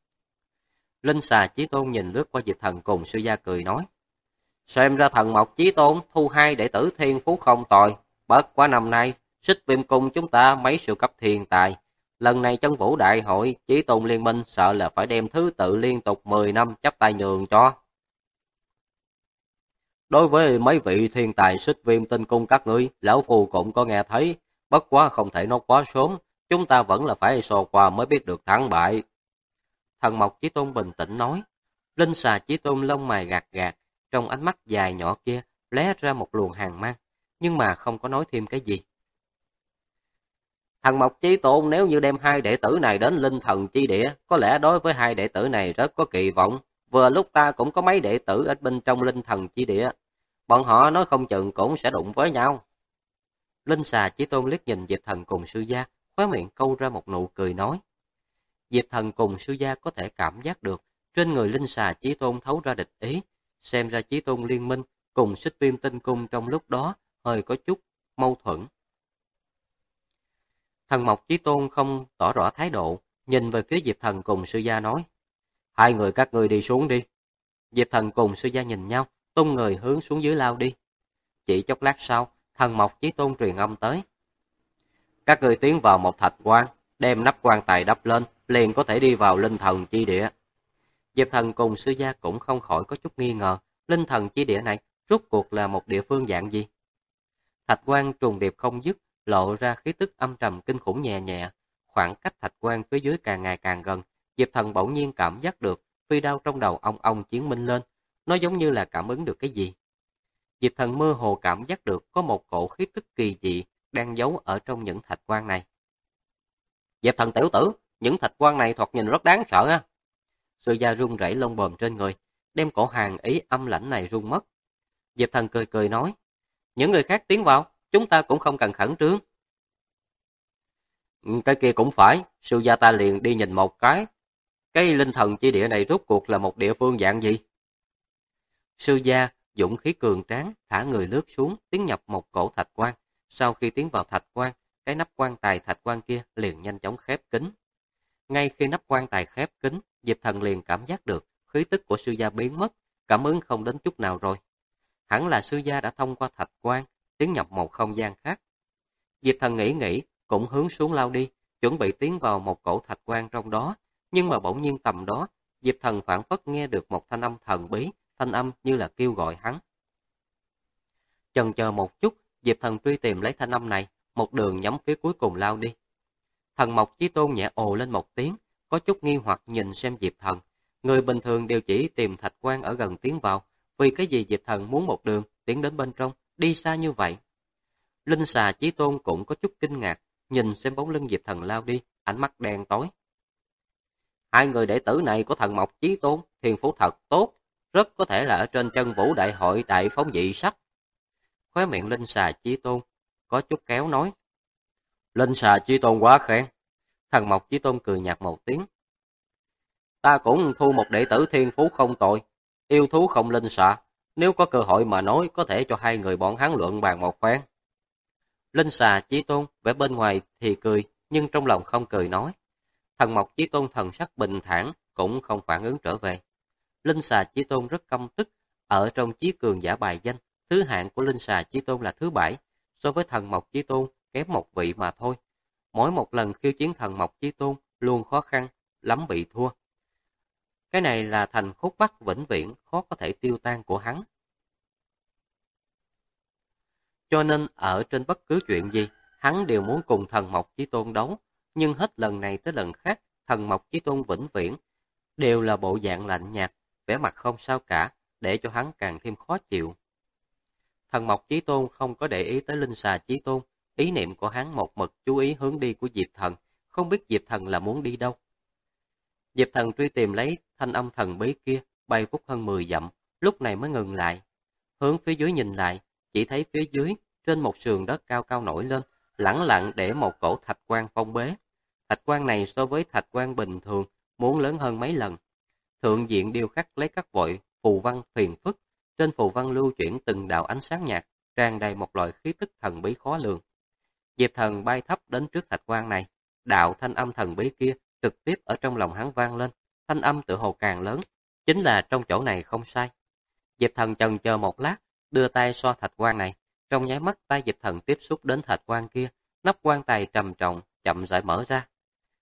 Linh Xà Chí Tôn nhìn lướt qua Diệp Thần cùng sư gia cười nói. Xem ra Thần Mộc Chí Tôn thu 2 đệ tử thiên phú không tồi, bất quá năm nay, Xích Viêm Cung chúng ta mấy siêu cấp thiên tài, lần này Chân Vũ Đại hội, Chí Tôn Liên minh sợ là phải đem thứ tự liên tục 10 năm chắp tay nhường cho. Đối với mấy vị thiên tài Xích Viêm Tinh Cung các ngươi, lão phù cũng có nghe thấy, bất quá không thể nói quá sớm, chúng ta vẫn là phải so qua mới biết được thắng bại. Thần Mộc Chí Tôn bình tĩnh nói. Linh Xà Chí Tôn lông mày gạt gạt, trong ánh mắt dài nhỏ kia lóe ra một luồng hàn mang, nhưng mà không có nói thêm cái gì. Thần Mộc Chí Tôn nếu như đem hai đệ tử này đến Linh Thần Chi Địa, có lẽ đối với hai đệ tử này rất có kỳ vọng. Vừa lúc ta cũng có mấy đệ tử ở bên trong Linh Thần Chi Địa, bọn họ nói không chừng cũng sẽ đụng với nhau. Linh Xà Chí Tôn liếc nhìn Diệp Thần cùng sư gia, khóe miệng câu ra một nụ cười nói. Diệp Thần cùng sư gia có thể cảm giác được trên người Linh Xà Chí Tôn thấu ra địch ý, xem ra Chí Tôn Liên minh cùng Xích Viêm Tinh Cung trong lúc đó hơi có chút mâu thuẫn. Thần Mộc Chí Tôn không tỏ rõ thái độ, nhìn về phía Diệp Thần cùng sư gia nói. Hai người các ngươi đi xuống đi. Diệp Thần cùng sư gia nhìn nhau, tung người hướng xuống dưới lao đi. Chỉ chốc lát sau, Thần Mộc Chí Tôn truyền âm tới. Các ngươi tiến vào một thạch quan, đem nắp quan tài đắp lên, liền có thể đi vào Linh Thần Chi Địa. Diệp Thần cùng sư gia cũng không khỏi có chút nghi ngờ, Linh Thần Chi Địa này rốt cuộc là một địa phương dạng gì? Thạch quan trùng điệp không dứt, lộ ra khí tức âm trầm kinh khủng nhẹ nhẹ, khoảng cách thạch quan phía dưới càng ngày càng gần, Diệp Thần bỗng nhiên cảm giác được phi đao trong đầu ong chiến minh lên, nó giống như là cảm ứng được cái gì. Diệp Thần mơ hồ cảm giác được có một cổ khí tức kỳ dị đang giấu ở trong những thạch quan này. Diệp Thần tiểu tử, những thạch quan này thoạt nhìn rất đáng sợ á. Sư gia run rẩy lông bồm trên người, đem cổ hàn ý âm lãnh này run mất. Diệp Thần cười cười nói, những người khác tiến vào, chúng ta cũng không cần khẩn trương. Cái kia cũng phải, sư gia ta liền đi nhìn một cái. Cái Linh Thần Chi Địa này rốt cuộc là một địa phương dạng gì? Sư gia dũng khí cường tráng, thả người lướt xuống, tiến nhập một cổ thạch quan. Sau khi tiến vào thạch quan, cái nắp quan tài thạch quan kia liền nhanh chóng khép kín. Ngay khi nắp quan tài khép kín, Diệp Thần liền cảm giác được khí tức của sư gia biến mất, cảm ứng không đến chút nào rồi. Hẳn là sư gia đã thông qua thạch quan, tiến nhập một không gian khác. Diệp Thần nghĩ, cũng hướng xuống lao đi, chuẩn bị tiến vào một cổ thạch quan trong đó, nhưng mà bỗng nhiên tầm đó, Diệp Thần phảng phất nghe được một thanh âm thần bí, thanh âm như là kêu gọi hắn. Chần chờ một chút, Diệp Thần truy tìm lấy thanh âm này, một đường nhắm phía cuối cùng lao đi. Thần Mộc Chí Tôn nhẹ ồ lên một tiếng, có chút nghi hoặc nhìn xem Diệp Thần. Người bình thường đều chỉ tìm thạch quan ở gần tiến vào, vì cái gì Diệp Thần muốn một đường tiến đến bên trong, đi xa như vậy? Linh Xà Chí Tôn cũng có chút kinh ngạc, nhìn xem bóng lưng Diệp Thần lao đi, ánh mắt đen tối. Hai người đệ tử này của Thần Mộc Chí Tôn, thiên phú thật tốt, rất có thể là ở trên Chân Vũ Đại hội đại phóng dị sắc. Khóe miệng Linh Xà Chí Tôn có chút kéo nói. Linh Xà Chí Tôn quá khen. Thần Mộc Chí Tôn cười nhạt một tiếng. Ta cũng thu một đệ tử thiên phú không tồi, yêu thú không linh xà, nếu có cơ hội mà nói có thể cho hai người bọn hắn luận bàn một phen. Linh Xà Chí Tôn vẻ bên ngoài thì cười, nhưng trong lòng không cười nói. Thần Mộc Chí Tôn thần sắc bình thản, cũng không phản ứng trở về. Linh Xà Chí Tôn rất căm tức, ở trong Chí Cường giả bài danh, thứ hạng của Linh Xà Chí Tôn là thứ 7, so với Thần Mộc Chí Tôn kém một vị mà thôi. Mỗi một lần khiêu chiến Thần Mộc Chí Tôn luôn khó khăn, lắm bị thua. Cái này là thành khúc mắc vĩnh viễn, khó có thể tiêu tan của hắn. Cho nên ở trên bất cứ chuyện gì, hắn đều muốn cùng Thần Mộc Chí Tôn đấu, nhưng hết lần này tới lần khác, Thần Mộc Chí Tôn vĩnh viễn đều là bộ dạng lạnh nhạt, vẻ mặt không sao cả, để cho hắn càng thêm khó chịu. Thần Mộc Chí Tôn không có để ý tới Linh Xà Chí Tôn, ý niệm của hắn một mực chú ý hướng đi của Diệp Thần, không biết Diệp Thần là muốn đi đâu. Diệp Thần truy tìm lấy thanh âm thần bí kia, bay vút hơn 10 dặm, lúc này mới ngừng lại. Hướng phía dưới nhìn lại, chỉ thấy phía dưới, trên một sườn đất cao cao nổi lên, lẳng lặng để một cổ thạch quan phong bế. Thạch quan này so với thạch quan bình thường, muốn lớn hơn mấy lần. Thượng diện điêu khắc lấy các vội phù văn phiền phức, trên phù văn lưu chuyển từng đạo ánh sáng nhạt, tràn đầy một loại khí tức thần bí khó lường. Diệp Thần bay thấp đến trước thạch quan này, đạo thanh âm thần bí kia trực tiếp ở trong lòng hắn vang lên, thanh âm tự hồ càng lớn, chính là trong chỗ này không sai. Diệp Thần chần chờ một lát, đưa tay xoa thạch quan này, trong nháy mắt tay Diệp Thần tiếp xúc đến thạch quan kia, nắp quan tài trầm trọng chậm rãi mở ra.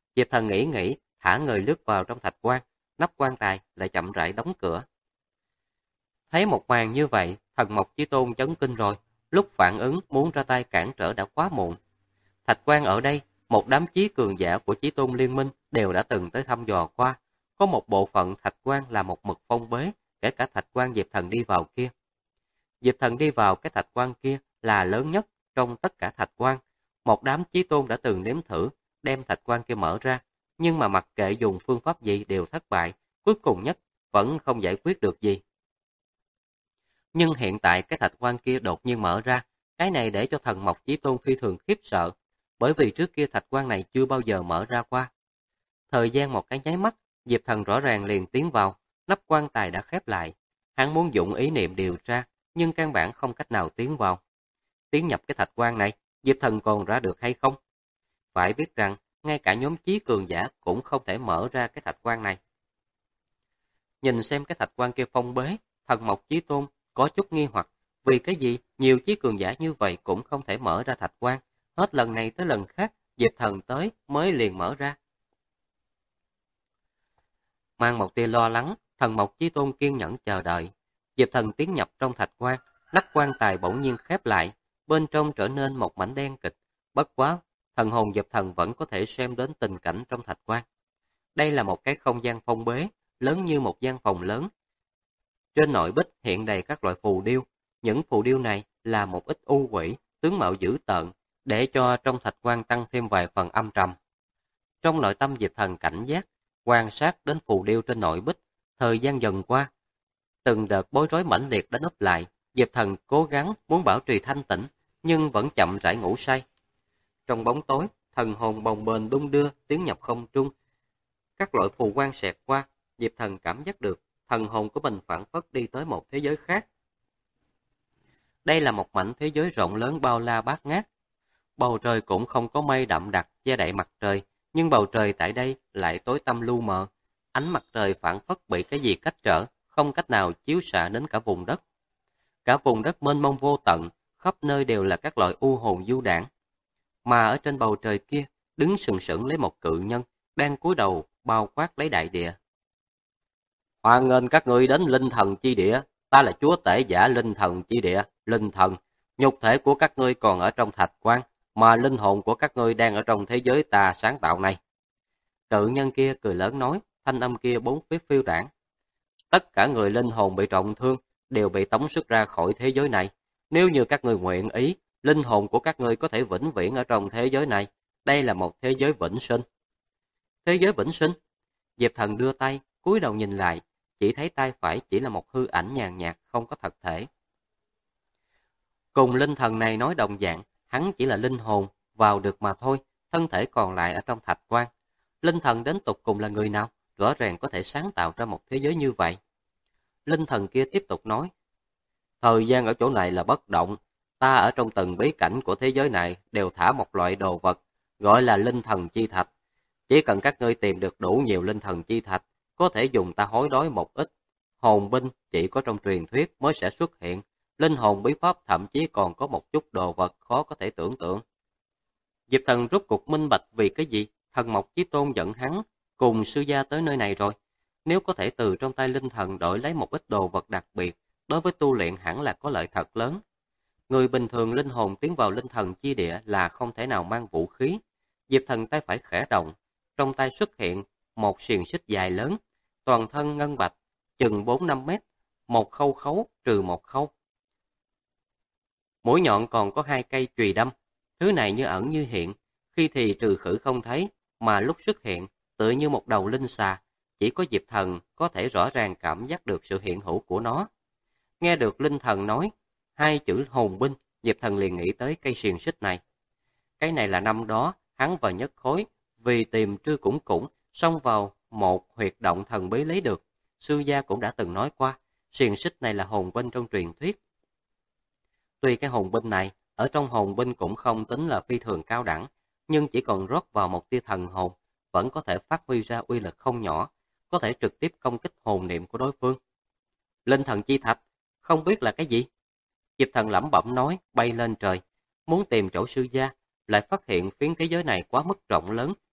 Diệp Thần nghĩ, thả người lướt vào trong thạch quan, nắp quan tài lại chậm rãi đóng cửa. Thấy một màn như vậy, Thần Mộc Chí Tôn chấn kinh rồi, lúc phản ứng muốn ra tay cản trở đã quá muộn. Thạch quan ở đây, một đám chí cường giả của Chí Tôn Liên Minh đều đã từng tới thăm dò qua, có một bộ phận thạch quan là một mực phong bế, kể cả thạch quan Diệp Thần đi vào kia. Diệp Thần đi vào cái thạch quan kia là lớn nhất trong tất cả thạch quan. Một đám chí tôn đã từng nếm thử đem thạch quan kia mở ra, nhưng mà mặc kệ dùng phương pháp gì đều thất bại, cuối cùng nhất vẫn không giải quyết được gì. Nhưng hiện tại cái thạch quan kia đột nhiên mở ra, cái này để cho Thần Mộc Chí Tôn phi thường khiếp sợ, bởi vì trước kia thạch quan này chưa bao giờ mở ra qua. Thời gian một cái nháy mắt, Diệp Thần rõ ràng liền tiến vào, nắp quan tài đã khép lại. Hắn muốn dụng ý niệm điều tra, nhưng căn bản không cách nào tiến vào. Tiến nhập cái thạch quan này, Diệp Thần còn ra được hay không? Phải biết rằng, ngay cả nhóm chí cường giả cũng không thể mở ra cái thạch quan này. Nhìn xem cái thạch quan kia phong bế, Thần Mộc Chí Tôn có chút nghi hoặc, vì cái gì nhiều chí cường giả như vậy cũng không thể mở ra thạch quan, hết lần này tới lần khác, Diệp Thần tới mới liền mở ra. Mang một tia lo lắng, Thần Mộc Chí Tôn kiên nhẫn chờ đợi. Diệp Thần tiến nhập trong thạch quan, nắp quan tài bỗng nhiên khép lại, bên trong trở nên một mảnh đen kịch. Bất quá, thần hồn Diệp Thần vẫn có thể xem đến tình cảnh trong thạch quan. Đây là một cái không gian phong bế, lớn như một gian phòng lớn. Trên nội bích hiện đầy các loại phù điêu. Những phù điêu này là một ít u quỷ, tướng mạo dữ tợn, để cho trong thạch quan tăng thêm vài phần âm trầm. Trong nội tâm Diệp Thần cảnh giác, quan sát đến phù điêu trên nội bích, thời gian dần qua. Từng đợt bối rối mãnh liệt đánh úp lại, Diệp Thần cố gắng muốn bảo trì thanh tĩnh, nhưng vẫn chậm rãi ngủ say. Trong bóng tối, thần hồn bồng bềnh đung đưa tiến nhập không trung. Các loại phù quang xẹt qua, Diệp Thần cảm giác được thần hồn của mình phảng phất đi tới một thế giới khác. Đây là một mảnh thế giới rộng lớn bao la bát ngát. Bầu trời cũng không có mây đậm đặc che đậy mặt trời, nhưng bầu trời tại đây lại tối tăm lu mờ. Ánh mặt trời phảng phất bị cái gì cách trở, không cách nào chiếu xạ đến cả vùng đất. Cả vùng đất mênh mông vô tận, khắp nơi đều là các loại u hồn du đãng. Mà ở trên bầu trời kia, đứng sừng sững lấy một cự nhân, đang cúi đầu bao quát lấy đại địa. Hoan nghênh các ngươi đến linh thần chi địa, ta là chúa tể giả linh thần chi địa, linh thần. Nhục thể của các ngươi còn ở trong thạch quan, mà linh hồn của các ngươi đang ở trong thế giới ta sáng tạo này. Cự nhân kia cười lớn nói, thanh âm kia bốn phía phiêu đãng. Tất cả người linh hồn bị trọng thương đều bị tống xuất ra khỏi thế giới này. Nếu như các ngươi nguyện ý, linh hồn của các ngươi có thể vĩnh viễn ở trong thế giới này. Đây là một thế giới vĩnh sinh. Thế giới vĩnh sinh? Diệp Thần đưa tay, cúi đầu nhìn lại, chỉ thấy tay phải chỉ là một hư ảnh nhàn nhạt, không có thật thể. Cùng linh thần này nói đồng dạng, hắn chỉ là linh hồn, vào được mà thôi, thân thể còn lại ở trong thạch quan. Linh thần đến tục cùng là người nào, rõ ràng có thể sáng tạo ra một thế giới như vậy. Linh thần kia tiếp tục nói, thời gian ở chỗ này là bất động, ta ở trong từng bí cảnh của thế giới này đều thả một loại đồ vật, gọi là linh thần chi thạch. Chỉ cần các ngươi tìm được đủ nhiều linh thần chi thạch, có thể dùng ta hối đoái một ít. Hồn binh chỉ có trong truyền thuyết mới sẽ xuất hiện, linh hồn bí pháp thậm chí còn có một chút đồ vật khó có thể tưởng tượng. Diệp Thần rốt cuộc minh bạch vì cái gì Thần Mộc Chí Tôn dẫn hắn cùng sư gia tới nơi này rồi. Nếu có thể từ trong tay linh thần đổi lấy một ít đồ vật đặc biệt, đối với tu luyện hẳn là có lợi thật lớn. Người bình thường linh hồn tiến vào linh thần chi địa là không thể nào mang vũ khí. Diệp Thần tay phải khẽ động, trong tay xuất hiện một xiềng xích dài lớn, toàn thân ngân bạch, chừng 4-5 mét, một khâu khấu trừ một khâu. Mũi nhọn còn có 2 cây chùy đâm, thứ này như ẩn như hiện, khi thì trừ khử không thấy, mà lúc xuất hiện, tựa như một đầu linh xà, chỉ có Diệp Thần có thể rõ ràng cảm giác được sự hiện hữu của nó. Nghe được linh thần nói 2 chữ hồn binh, Diệp Thần liền nghĩ tới cây xiềng xích này. Cái này là năm đó, hắn và Nhất Khối, vì tìm Trư Củng Củng, xông vào một huyệt động thần bí lấy được. Sư gia cũng đã từng nói qua, xiềng xích này là hồn binh trong truyền thuyết. Tuy cái hồn binh này, ở trong hồn binh cũng không tính là phi thường cao đẳng, nhưng chỉ còn rót vào một tia thần hồn, vẫn có thể phát huy ra uy lực không nhỏ, có thể trực tiếp công kích hồn niệm của đối phương. Linh thần chi thạch, không biết là cái gì? Diệp Thần lẩm bẩm nói, bay lên trời, muốn tìm chỗ sư gia, lại phát hiện phiến thế giới này quá mức rộng lớn,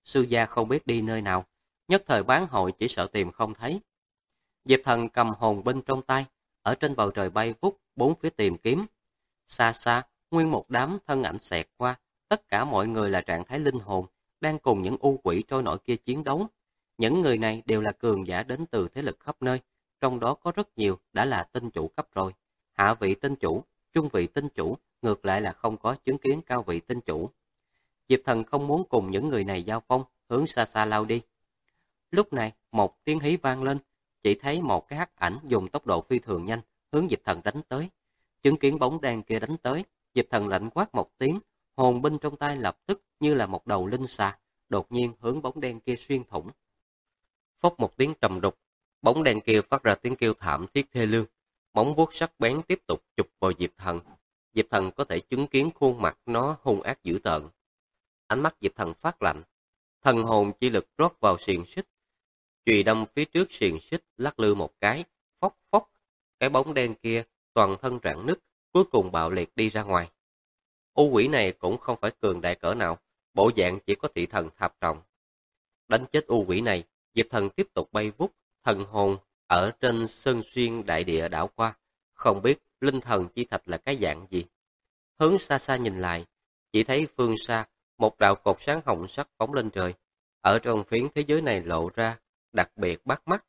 sư gia không biết đi nơi nào, nhất thời bán hội chỉ sợ tìm không thấy. Diệp Thần cầm hồn binh trong tay, ở trên bầu trời bay vút, bốn phía tìm kiếm. Xa xa, nguyên một đám thân ảnh xẹt qua, tất cả mọi người là trạng thái linh hồn, đang cùng những u quỷ trôi nổi kia chiến đấu. Những người này đều là cường giả đến từ thế lực khắp nơi, trong đó có rất nhiều đã là tinh chủ cấp rồi. Hạ vị tinh chủ, trung vị tinh chủ, ngược lại là không có chứng kiến cao vị tinh chủ. Diệp Thần không muốn cùng những người này giao phong, hướng xa xa lao đi. Lúc này, một tiếng hí vang lên, chỉ thấy một cái hắc ảnh dùng tốc độ phi thường nhanh, hướng Diệp Thần đánh tới. Chứng kiến bóng đen kia đánh tới, Diệp Thần lạnh quát một tiếng, hồn binh trong tay lập tức như là một đầu linh xà, đột nhiên hướng bóng đen kia xuyên thủng. Phốc một tiếng trầm đục, bóng đen kia phát ra tiếng kêu thảm thiết thê lương, móng vuốt sắc bén tiếp tục chụp vào Diệp Thần. Diệp Thần có thể chứng kiến khuôn mặt nó hung ác dữ tợn. Ánh mắt Diệp Thần phát lạnh, thần hồn chi lực rót vào xiềng xích, chùy đâm phía trước xiềng xích lắc lư một cái, phốc phốc, cái bóng đen kia toàn thân rạn nứt, cuối cùng bạo liệt đi ra ngoài. U quỷ này cũng không phải cường đại cỡ nào, bộ dạng chỉ có thị thần thập trọng. Đánh chết u quỷ này, Diệp Thần tiếp tục bay vút, thần hồn ở trên sơn xuyên đại địa đảo qua, không biết linh thần chi thạch là cái dạng gì. Hướng xa xa nhìn lại, chỉ thấy phương xa một đạo cột sáng hồng sắc phóng lên trời, ở trong phiến thế giới này lộ ra đặc biệt bắt mắt.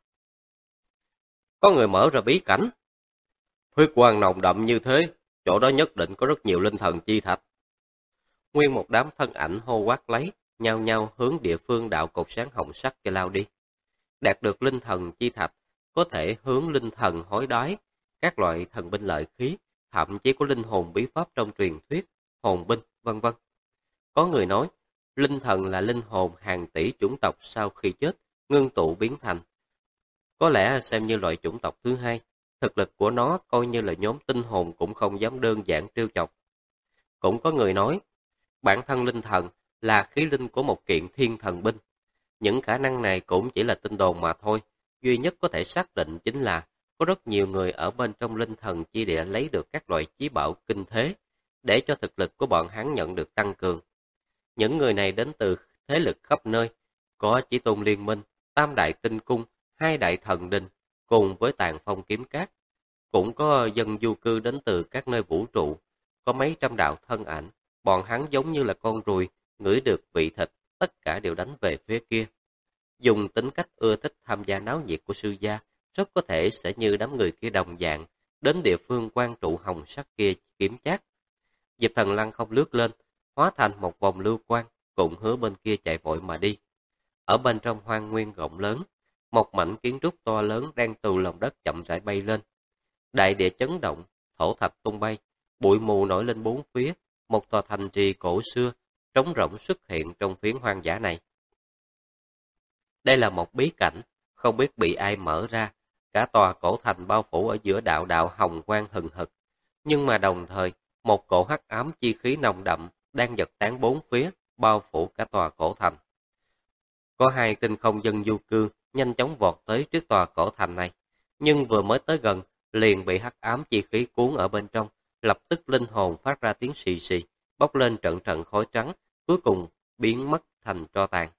Có người mở ra bí cảnh. Huyết quang nồng đậm như thế, chỗ đó nhất định có rất nhiều linh thần chi thạch. Nguyên một đám thân ảnh hô quát lấy, nhao nhao hướng địa phương đạo cột sáng hồng sắc kia lao đi. Đạt được linh thần chi thạch, có thể hướng linh thần hối đoái, các loại thần binh lợi khí, thậm chí có linh hồn bí pháp trong truyền thuyết, hồn binh, vân vân. Có người nói, linh thần là linh hồn hàng tỷ chủng tộc sau khi chết, ngưng tụ biến thành. Có lẽ xem như loại chủng tộc thứ hai, thực lực của nó coi như là nhóm tinh hồn cũng không dám đơn giản trêu chọc. Cũng có người nói, bản thân linh thần là khí linh của một kiện thiên thần binh. Những khả năng này cũng chỉ là tin đồn mà thôi, duy nhất có thể xác định chính là có rất nhiều người ở bên trong linh thần chi địa lấy được các loại chí bảo kinh thế, để cho thực lực của bọn hắn nhận được tăng cường. Những người này đến từ thế lực khắp nơi, có Chí Tôn Liên Minh, Tam Đại Tinh Cung, Hai Đại Thần Đình, cùng với Tàn Phong Kiếm Cát. Cũng có dân du cư đến từ các nơi vũ trụ, có mấy trăm đạo thân ảnh, bọn hắn giống như là con ruồi, ngửi được vị thịt, tất cả đều đánh về phía kia. Dùng tính cách ưa thích tham gia náo nhiệt của sư gia, rất có thể sẽ như đám người kia đồng dạng, đến địa phương quan trụ hồng sắc kia kiểm chát. Diệp Thần lăng không lướt lên, hóa thành một vòng lưu quang, cùng hứa bên kia chạy vội mà đi. Ở bên trong hoang nguyên rộng lớn, một mảnh kiến trúc to lớn đang từ lòng đất chậm rãi bay lên. Đại địa chấn động, thổ thạch tung bay, bụi mù nổi lên bốn phía, một tòa thành trì cổ xưa, trống rỗng xuất hiện trong phiến hoang dã này. Đây là một bí cảnh, không biết bị ai mở ra, cả tòa cổ thành bao phủ ở giữa đạo đạo hồng quang hừng hực. Nhưng mà đồng thời, một cổ hắc ám chi khí nồng đậm đang giật tán bốn phía, bao phủ cả tòa cổ thành. Có hai tinh không dân du cư nhanh chóng vọt tới trước tòa cổ thành này, nhưng vừa mới tới gần, liền bị hắc ám chi khí cuốn ở bên trong, lập tức linh hồn phát ra tiếng xì xì, bốc lên trận trận khói trắng, cuối cùng biến mất thành tro tàn.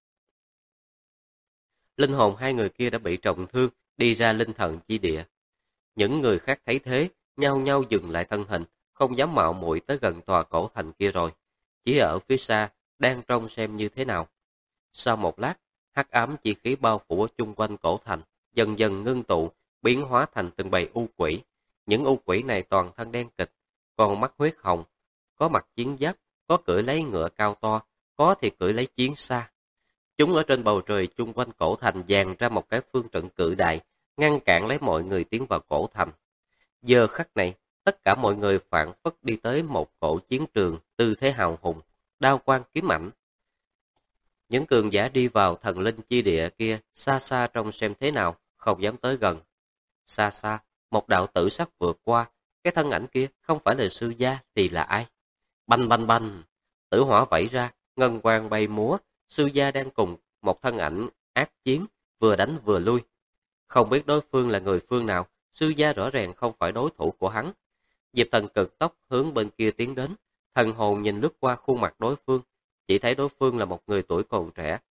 Linh hồn hai người kia đã bị trọng thương, đi ra linh thần chi địa. Những người khác thấy thế, nhao nhao dừng lại thân hình, không dám mạo muội tới gần tòa cổ thành kia rồi, chỉ ở phía xa, đang trông xem như thế nào. Sau một lát, hắc ám chi khí bao phủ chung quanh cổ thành, dần dần ngưng tụ, biến hóa thành từng bầy u quỷ. Những u quỷ này toàn thân đen kịt, còn mắt huyết hồng, có mặc chiến giáp, có cưỡi lấy ngựa cao to, có thì cưỡi lấy chiến xa. Chúng ở trên bầu trời chung quanh cổ thành dàn ra một cái phương trận cự đại, ngăn cản lấy mọi người tiến vào cổ thành. Giờ khắc này, tất cả mọi người phảng phất đi tới một cổ chiến trường, tư thế hào hùng, đao quang kiếm ảnh. Những cường giả đi vào thần linh chi địa kia, xa xa trông xem thế nào, không dám tới gần. Xa xa, một đạo tử sắc vượt qua, cái thân ảnh kia không phải là sư gia thì là ai? Bành bành bành, tử hỏa vẩy ra, ngân quang bay múa, sư gia đang cùng một thân ảnh ác chiến, vừa đánh vừa lui. Không biết đối phương là người phương nào, sư gia rõ ràng không phải đối thủ của hắn. Diệp Thần cực tốc hướng bên kia tiến đến, thần hồn nhìn lướt qua khuôn mặt đối phương, chỉ thấy đối phương là một người tuổi còn trẻ,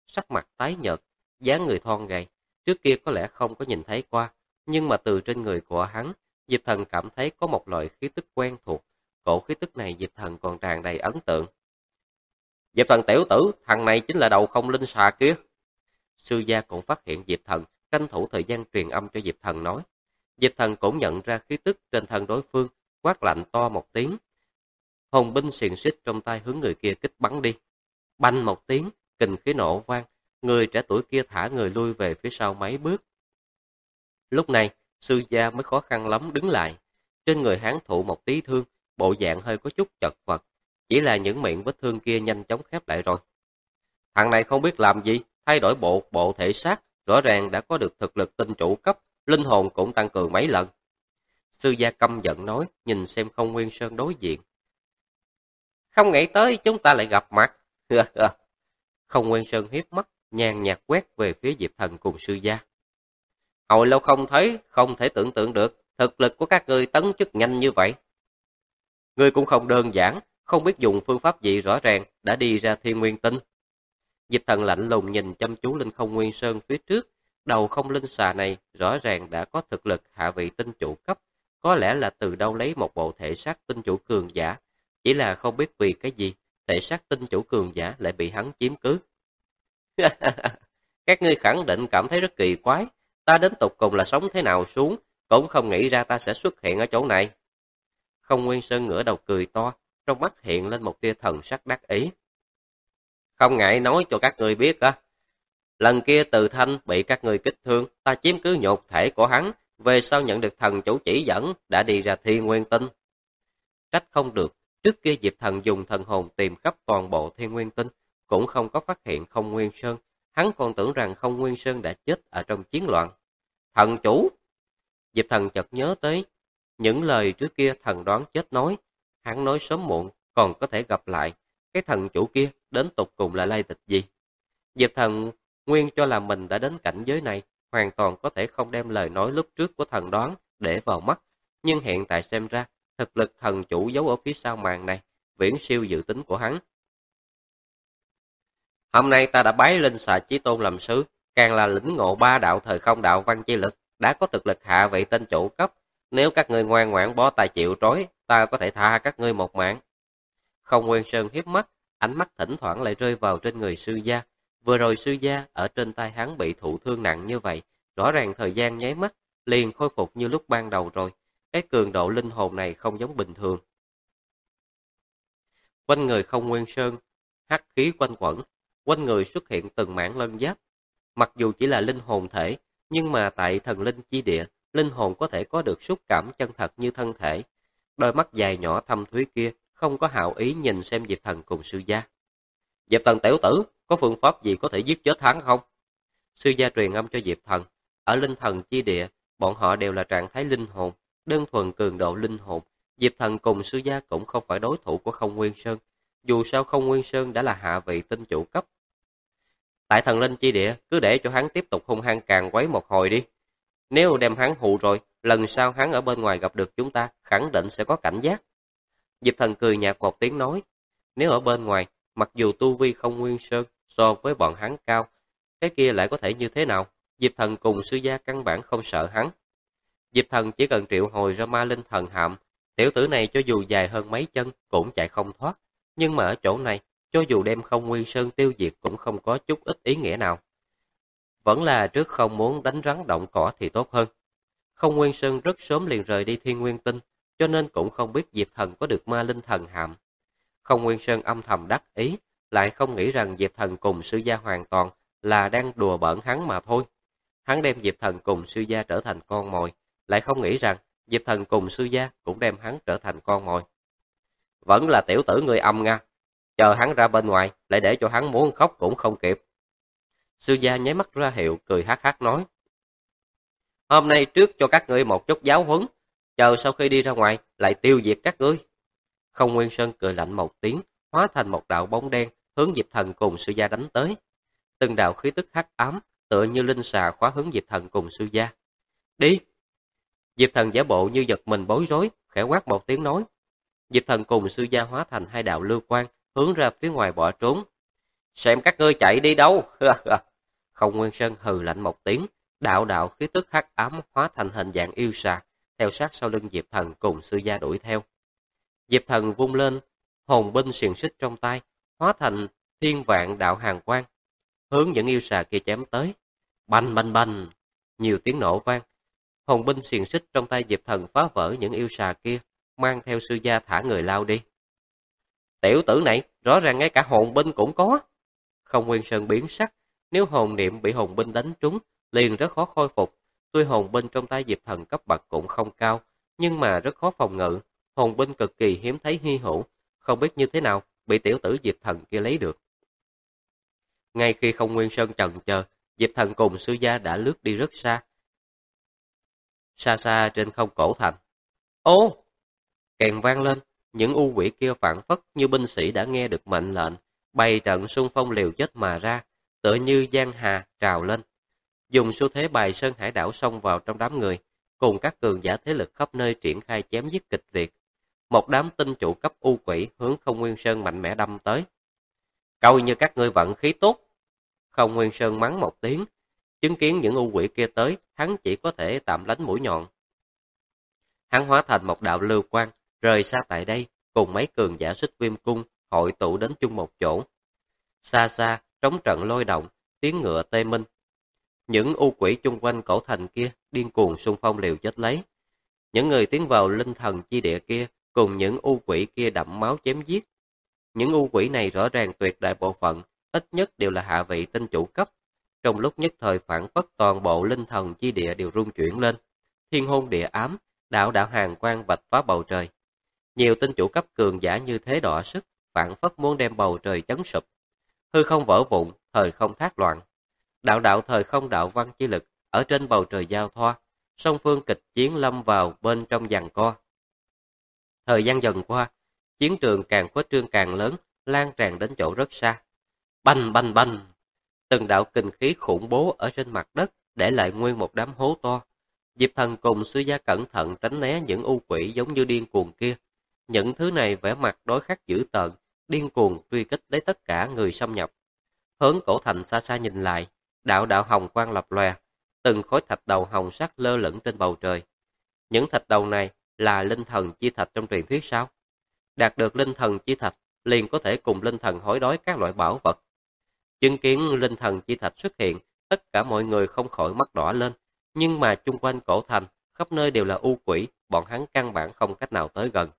sắc mặt tái nhợt, dáng người thon gầy, trước kia có lẽ không có nhìn thấy qua, nhưng mà từ trên người của hắn, Diệp Thần cảm thấy có một loại khí tức quen thuộc, cổ khí tức này Diệp Thần còn tràn đầy ấn tượng. Diệp Thần tiểu tử, thằng này chính là đầu không linh xà kia. Sư gia cũng phát hiện Diệp Thần, tranh thủ thời gian truyền âm cho Diệp Thần nói. Diệp Thần cũng nhận ra khí tức trên thân đối phương, quát lạnh to một tiếng. Hồn binh xiềng xích trong tay hướng người kia kích bắn đi. Banh một tiếng, kình khí nổ vang, người trẻ tuổi kia thả người lui về phía sau mấy bước. Lúc này, sư gia mới khó khăn lắm đứng lại. Trên người hắn thụ một tí thương, bộ dạng hơi có chút chật vật. Chỉ là những miệng vết thương kia nhanh chóng khép lại rồi. Thằng này không biết làm gì, thay đổi bộ thể xác, rõ ràng đã có được thực lực tinh chủ cấp, linh hồn cũng tăng cường mấy lần. Sư gia căm giận nói, nhìn xem Không Nguyên Sơn đối diện. Không nghĩ tới chúng ta lại gặp mặt. Không Nguyên Sơn hiếp mắt, nhàn nhạt quét về phía Diệp Thần cùng sư gia. Hồi lâu không thấy, không thể tưởng tượng được, thực lực của các ngươi tấn chức nhanh như vậy. Ngươi cũng không đơn giản, không biết dùng phương pháp gì rõ ràng, đã đi ra Thiên Nguyên Tinh. Diệp Thần lạnh lùng nhìn chăm chú lên Không Nguyên Sơn phía trước, đầu không linh xà này rõ ràng đã có thực lực hạ vị tinh chủ cấp, có lẽ là từ đâu lấy một bộ thể xác tinh chủ cường giả, chỉ là không biết vì cái gì, thể xác tinh chủ cường giả lại bị hắn chiếm cứ. Các ngươi khẳng định cảm thấy rất kỳ quái, ta đến tục cùng là sống thế nào xuống, cũng không nghĩ ra ta sẽ xuất hiện ở chỗ này. Không Nguyên Sơn ngửa đầu cười to, trong mắt hiện lên một tia thần sắc đắc ý. Không ngại nói cho các ngươi biết á, lần kia Từ Thanh bị các ngươi kích thương, ta chiếm cứ nhục thể của hắn, về sau nhận được thần chủ chỉ dẫn, đã đi ra Thiên Nguyên Tinh. Trách không được, trước kia Diệp Thần dùng thần hồn tìm khắp toàn bộ Thiên Nguyên Tinh, cũng không có phát hiện Không Nguyên Sơn, hắn còn tưởng rằng Không Nguyên Sơn đã chết ở trong chiến loạn. Thần chủ! Diệp Thần chợt nhớ tới những lời trước kia thần đoán chết nói, hắn nói sớm muộn còn có thể gặp lại, cái thần chủ kia đến tục cùng là lai lịch gì. Diệp Thần nguyên cho là mình đã đến cảnh giới này, hoàn toàn có thể không đem lời nói lúc trước của thần đoán để vào mắt, nhưng hiện tại xem ra, thực lực thần chủ giấu ở phía sau màn này, viễn siêu dự tính của hắn. Hôm nay ta đã bái Linh Xà Chí Tôn làm sứ, càng là lĩnh ngộ ba đạo thời không đạo văn chi lực, đã có thực lực hạ vị tinh chủ cấp. Nếu các ngươi ngoan ngoãn bó tay chịu trói, ta có thể tha các ngươi một mạng. Không Nguyên Sơn hiếp mắt, ánh mắt thỉnh thoảng lại rơi vào trên người sư gia. Vừa rồi sư gia ở trên tay hắn bị thụ thương nặng như vậy, rõ ràng thời gian nháy mắt, liền khôi phục như lúc ban đầu rồi. Cái cường độ linh hồn này không giống bình thường. Quanh người Không Nguyên Sơn, hắc khí quanh quẩn, quanh người xuất hiện từng mảng lân giáp. Mặc dù chỉ là linh hồn thể, nhưng mà tại thần linh chi địa, linh hồn có thể có được xúc cảm chân thật như thân thể. Đôi mắt dài nhỏ thâm thúy kia không có hảo ý nhìn xem Diệp Thần cùng sư gia. Diệp Thần tiểu tử, có phương pháp gì có thể giết chết hắn không? Sư gia truyền âm cho Diệp Thần. Ở linh thần chi địa, bọn họ đều là trạng thái linh hồn, đơn thuần cường độ linh hồn. Diệp Thần cùng sư gia cũng không phải đối thủ của Không Nguyên Sơn. Dù sao Không Nguyên Sơn đã là hạ vị tinh chủ cấp. Tại thần linh chi địa, cứ để cho hắn tiếp tục hung hăng càng quấy một hồi đi. Nếu đem hắn hù rồi, lần sau hắn ở bên ngoài gặp được chúng ta, khẳng định sẽ có cảnh giác. Diệp Thần cười nhạt một tiếng nói, nếu ở bên ngoài, mặc dù tu vi Không Nguyên Sơn so với bọn hắn cao, cái kia lại có thể như thế nào? Diệp Thần cùng sư gia căn bản không sợ hắn. Diệp Thần chỉ cần triệu hồi ra ma linh thần hạm, tiểu tử này cho dù dài hơn mấy chân cũng chạy không thoát. Nhưng mà ở chỗ này, cho dù đem Không Nguyên Sơn tiêu diệt cũng không có chút ít ý nghĩa nào. Vẫn là trước không muốn đánh rắn động cỏ thì tốt hơn. Không Nguyên Sơn rất sớm liền rời đi Thiên Nguyên Tinh, cho nên cũng không biết Diệp Thần có được ma linh thần hạm. Không Nguyên Sơn âm thầm đắc ý, lại không nghĩ rằng Diệp Thần cùng sư gia hoàn toàn là đang đùa bỡn hắn mà thôi. Hắn đem Diệp Thần cùng sư gia trở thành con mồi, lại không nghĩ rằng Diệp Thần cùng sư gia cũng đem hắn trở thành con mồi. Vẫn là tiểu tử người âm nga, chờ hắn ra bên ngoài, lại để cho hắn muốn khóc cũng không kịp. Sư gia nháy mắt ra hiệu, cười hắc hắc nói. Hôm nay trước cho các ngươi một chút giáo huấn, chờ sau khi đi ra ngoài, lại tiêu diệt các ngươi. Không Nguyên Sơn cười lạnh một tiếng, hóa thành một đạo bóng đen, hướng Diệp Thần cùng sư gia đánh tới. Từng đạo khí tức hắc ám, tựa như linh xà khóa hướng Diệp Thần cùng sư gia. Đi! Diệp Thần giả bộ như giật mình bối rối, khẽ quát một tiếng nói. Diệp Thần cùng sư gia hóa thành hai đạo lưu quang, hướng ra phía ngoài bỏ trốn. Xem các ngươi chạy đi đâu. Không Nguyên Sơn hừ lạnh một tiếng, đạo đạo khí tức hắc ám hóa thành hình dạng yêu xà, theo sát sau lưng Diệp Thần cùng sư gia đuổi theo. Diệp Thần vung lên hồn binh xiềng xích trong tay, hóa thành thiên vạn đạo hàn quang, hướng những yêu xà kia chém tới. Bành bành bành, nhiều tiếng nổ vang. Hồn binh xiềng xích trong tay Diệp Thần phá vỡ những yêu xà kia, mang theo sư gia thả người lao đi. Tiểu tử này, rõ ràng ngay cả hồn binh cũng có. Không Nguyên Sơn biến sắc, nếu hồn niệm bị hồn binh đánh trúng, liền rất khó khôi phục. Tuy hồn binh trong tay Diệp Thần cấp bậc cũng không cao, nhưng mà rất khó phòng ngự. Hồn binh cực kỳ hiếm thấy hy hữu, không biết như thế nào bị tiểu tử Diệp Thần kia lấy được. Ngay khi Không Nguyên Sơn chần chờ, Diệp Thần cùng sư gia đã lướt đi rất xa. Xa xa trên không cổ thành. Ô! Kèn vang lên, những u quỷ kia phản phất như binh sĩ đã nghe được mệnh lệnh, bày trận xung phong liều chết mà ra, tựa như giang hà trào lên. Dùng xu thế bài sơn hải đảo xông vào trong đám người, cùng các cường giả thế lực khắp nơi triển khai chém giết kịch liệt. Một đám tinh chủ cấp u quỷ hướng Không Nguyên Sơn mạnh mẽ đâm tới. Coi như các ngươi vận khí tốt. Không Nguyên Sơn mắng một tiếng, chứng kiến những u quỷ kia tới, hắn chỉ có thể tạm lánh mũi nhọn. Hắn hóa thành một đạo lưu quang, rời xa tại đây, cùng mấy cường giả Xích Viêm Cung hội tụ đến chung một chỗ. Xa xa, trống trận lôi động, tiếng ngựa tê minh. Những u quỷ chung quanh cổ thành kia điên cuồng xung phong liều chết lấy. Những người tiến vào linh thần chi địa kia cùng những u quỷ kia đẫm máu chém giết. Những u quỷ này rõ ràng tuyệt đại bộ phận, ít nhất đều là hạ vị tinh chủ cấp. Trong lúc nhất thời phản phất toàn bộ linh thần chi địa đều rung chuyển lên. Thiên hôn địa ám, đạo đạo hàn quang vạch phá bầu trời. Nhiều tinh chủ cấp cường giả như thế đọa sức, phản phất muốn đem bầu trời chấn sụp. Hư không vỡ vụn, thời không thác loạn. Đạo đạo thời không đạo văn chi lực ở trên bầu trời giao thoa, song phương kịch chiến lâm vào bên trong giằng co. Thời gian dần qua, chiến trường càng khuếch trương càng lớn, lan tràn đến chỗ rất xa. Bành bành bành, từng đạo kình khí khủng bố ở trên mặt đất, để lại nguyên một đám hố to. Diệp Thần cùng sư gia cẩn thận tránh né những u quỷ giống như điên cuồng kia. Những thứ này vẻ mặt đối khắc dữ tợn, điên cuồng truy kích lấy tất cả người xâm nhập. Hướng cổ thành xa xa nhìn lại, đạo đạo hồng quang lập lòe, từng khối thạch đầu hồng sắc lơ lửng trên bầu trời. Những thạch đầu này là linh thần chi thạch trong truyền thuyết sao? Đạt được linh thần chi thạch, liền có thể cùng linh thần hối đoái các loại bảo vật. Chứng kiến linh thần chi thạch xuất hiện, tất cả mọi người không khỏi mắt đỏ lên, nhưng mà chung quanh cổ thành, khắp nơi đều là u quỷ, bọn hắn căn bản không cách nào tới gần.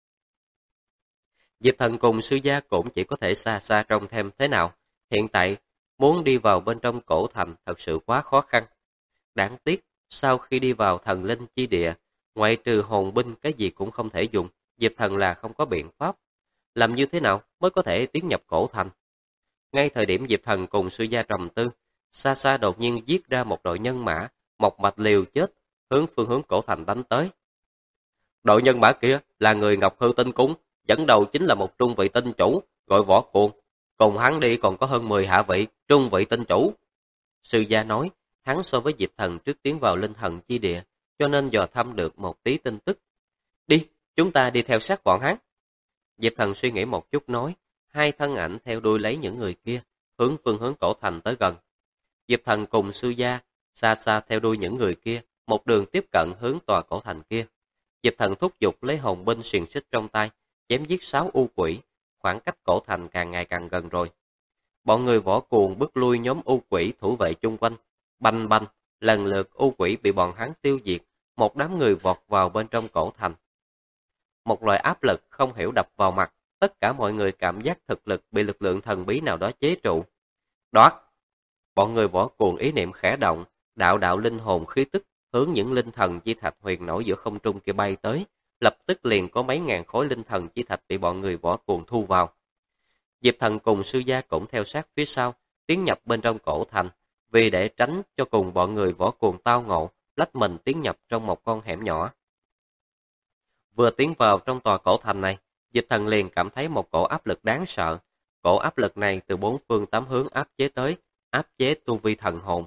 Diệp Thần cùng sư gia cũng chỉ có thể xa xa trông thêm thế nào. Hiện tại, muốn đi vào bên trong cổ thành thật sự quá khó khăn. Đáng tiếc, sau khi đi vào thần linh chi địa, ngoại trừ hồn binh cái gì cũng không thể dùng, Diệp Thần là không có biện pháp. Làm như thế nào mới có thể tiến nhập cổ thành? Ngay thời điểm Diệp Thần cùng sư gia trầm tư, xa xa đột nhiên giết ra một đội nhân mã, một mạch liều chết, hướng phương hướng cổ thành đánh tới. Đội nhân mã kia là người Ngọc Hư Tinh Cung, dẫn đầu chính là một trung vị tinh chủ, gọi Võ Cuồng. Cùng hắn đi còn có hơn 10 hạ vị, trung vị tinh chủ. Sư gia nói, hắn so với Diệp Thần trước tiến vào linh thần chi địa, cho nên dò thăm được một tí tin tức. Đi, chúng ta đi theo sát bọn hắn. Diệp Thần suy nghĩ một chút nói, hai thân ảnh theo đuôi lấy những người kia, hướng phương hướng cổ thành tới gần. Diệp Thần cùng sư gia, xa xa theo đuôi những người kia, một đường tiếp cận hướng tòa cổ thành kia. Diệp Thần thúc giục lấy hồn binh xiềng xích trong tay, chém giết 6 u quỷ, khoảng cách cổ thành càng ngày càng gần rồi. Bọn người Võ Cuồng bước lui nhóm u quỷ thủ vệ chung quanh, bành bành, lần lượt u quỷ bị bọn hắn tiêu diệt, một đám người vọt vào bên trong cổ thành. Một loại áp lực không hiểu đập vào mặt, tất cả mọi người cảm giác thực lực bị lực lượng thần bí nào đó chế trụ. Đoạt! Bọn người Võ Cuồng ý niệm khẽ động, đạo đạo linh hồn khí tức hướng những linh thần chi thạch huyền nổi giữa không trung kia bay tới, lập tức liền có mấy ngàn khối linh thần chi thạch bị bọn người Võ Cuồng thu vào. Diệp Thần cùng sư gia cũng theo sát phía sau, tiến nhập bên trong cổ thành, vì để tránh cho cùng bọn người Võ Cuồng tao ngộ, lách mình tiến nhập trong một con hẻm nhỏ. Vừa tiến vào trong tòa cổ thành này, Diệp Thần liền cảm thấy một cổ áp lực đáng sợ. Cổ áp lực này từ bốn phương tám hướng áp chế tới, áp chế tu vi thần hồn.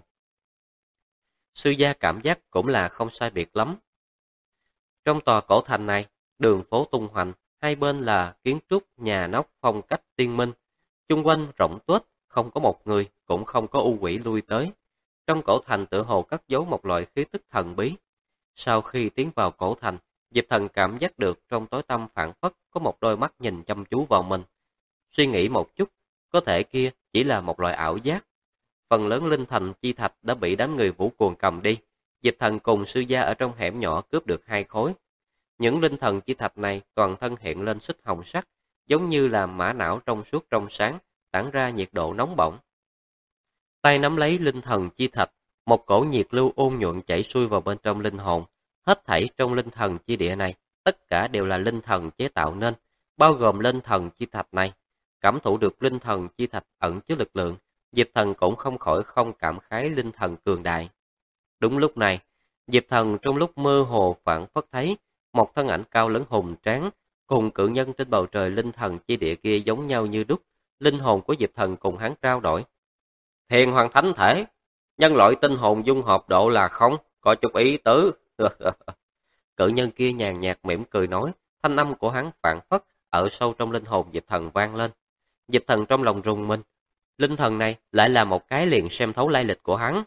Sư gia cảm giác cũng là không sai biệt lắm. Trong tòa cổ thành này, đường phố tung hoành, hai bên là kiến trúc nhà nóc phong cách tiên minh, chung quanh rộng tuếch, không có một người, cũng không có u quỷ lui tới. Trong cổ thành tựa hồ cất giấu một loại khí tức thần bí. Sau khi tiến vào cổ thành, Diệp Thần cảm giác được trong tối tăm phảng phất có một đôi mắt nhìn chăm chú vào mình. Suy nghĩ một chút, có thể kia chỉ là một loại ảo giác. Phần lớn linh thành chi thạch đã bị đám người Vũ Cuồng cầm đi. Diệp Thần cùng sư gia ở trong hẻm nhỏ cướp được 2 khối. Những linh thần chi thạch này toàn thân hiện lên xích hồng sắc, giống như là mã não trong suốt trong sáng, tản ra nhiệt độ nóng bỏng. Tay nắm lấy linh thần chi thạch, một cổ nhiệt lưu ôn nhuận chảy xuôi vào bên trong linh hồn. Hết thảy trong linh thần chi địa này, tất cả đều là linh thần chế tạo nên, bao gồm linh thần chi thạch này. Cảm thụ được linh thần chi thạch ẩn chứa lực lượng, Diệp Thần cũng không khỏi không cảm khái linh thần cường đại. Đúng lúc này, Diệp Thần trong lúc mơ hồ phảng phất thấy một thân ảnh cao lớn hùng tráng, cùng cự nhân trên bầu trời linh thần chi địa kia giống nhau như đúc. Linh hồn của Diệp Thần cùng hắn trao đổi. Thiền hoàng thánh thể, nhân loại tinh hồn dung hợp độ là không, có chút ý tứ. Cự nhân kia nhàn nhạt mỉm cười nói, thanh âm của hắn phảng phất ở sâu trong linh hồn Diệp Thần vang lên. Diệp Thần trong lòng rùng mình, linh thần này lại là một cái liền xem thấu lai lịch của hắn.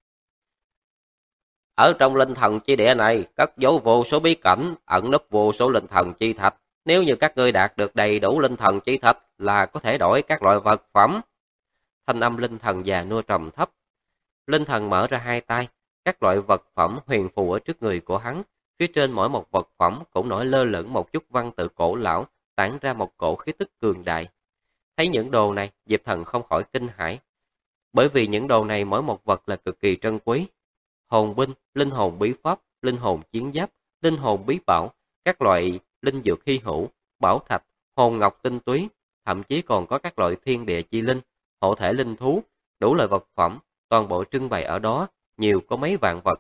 Ở trong linh thần chi địa này, cất giấu vô số bí cảnh, ẩn nấp vô số linh thần chi thạch. Nếu như các ngươi đạt được đầy đủ linh thần chi thạch là có thể đổi các loại vật phẩm. Thanh âm linh thần già nua trầm thấp. Linh thần mở ra 2 tay, các loại vật phẩm huyền phù ở trước người của hắn. Phía trên mỗi một vật phẩm cũng nổi lơ lửng một chút văn tự cổ lão, tản ra một cổ khí tức cường đại. Thấy những đồ này, Diệp Thần không khỏi kinh hãi. Bởi vì những đồ này mỗi một vật là cực kỳ trân quý. Hồn binh, linh hồn bí pháp, linh hồn chiến giáp, linh hồn bí bảo, các loại linh dược hy hữu, bảo thạch, hồn ngọc tinh túy, thậm chí còn có các loại thiên địa chi linh, hộ thể linh thú, đủ loại vật phẩm, toàn bộ trưng bày ở đó, nhiều có mấy vạn vật.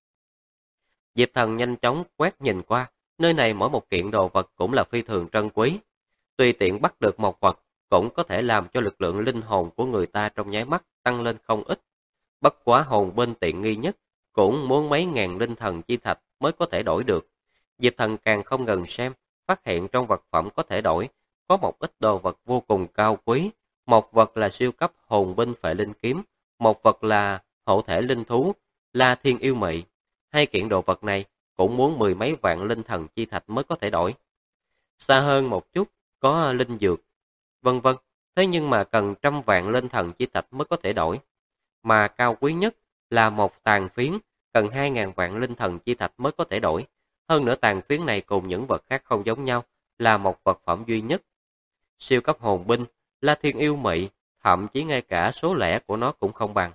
Diệp Thần nhanh chóng quét nhìn qua, nơi này mỗi một kiện đồ vật cũng là phi thường trân quý. Tùy tiện bắt được một vật, cũng có thể làm cho lực lượng linh hồn của người ta trong nháy mắt tăng lên không ít. Bất quá hồn bên tiện nghi nhất, cũng muốn mấy ngàn linh thần chi thạch mới có thể đổi được. Diệp Thần càng không ngừng xem, phát hiện trong vật phẩm có thể đổi, có một ít đồ vật vô cùng cao quý. Một vật là siêu cấp hồn binh phệ linh kiếm, một vật là hộ thể linh thú, La Thiên Yêu Mị. 2 kiện đồ vật này cũng muốn 10 mấy vạn linh thần chi thạch mới có thể đổi. Xa hơn một chút, có linh dược, vân vân. Thế nhưng mà cần trăm vạn linh thần chi thạch mới có thể đổi. Mà cao quý nhất là một tàn phiến, cần 2.000 vạn linh thần chi thạch mới có thể đổi. Hơn nữa tàn phiến này cùng những vật khác không giống nhau, là một vật phẩm duy nhất. Siêu cấp hồn binh, La Thiên Yêu Mị, thậm chí ngay cả số lẻ của nó cũng không bằng.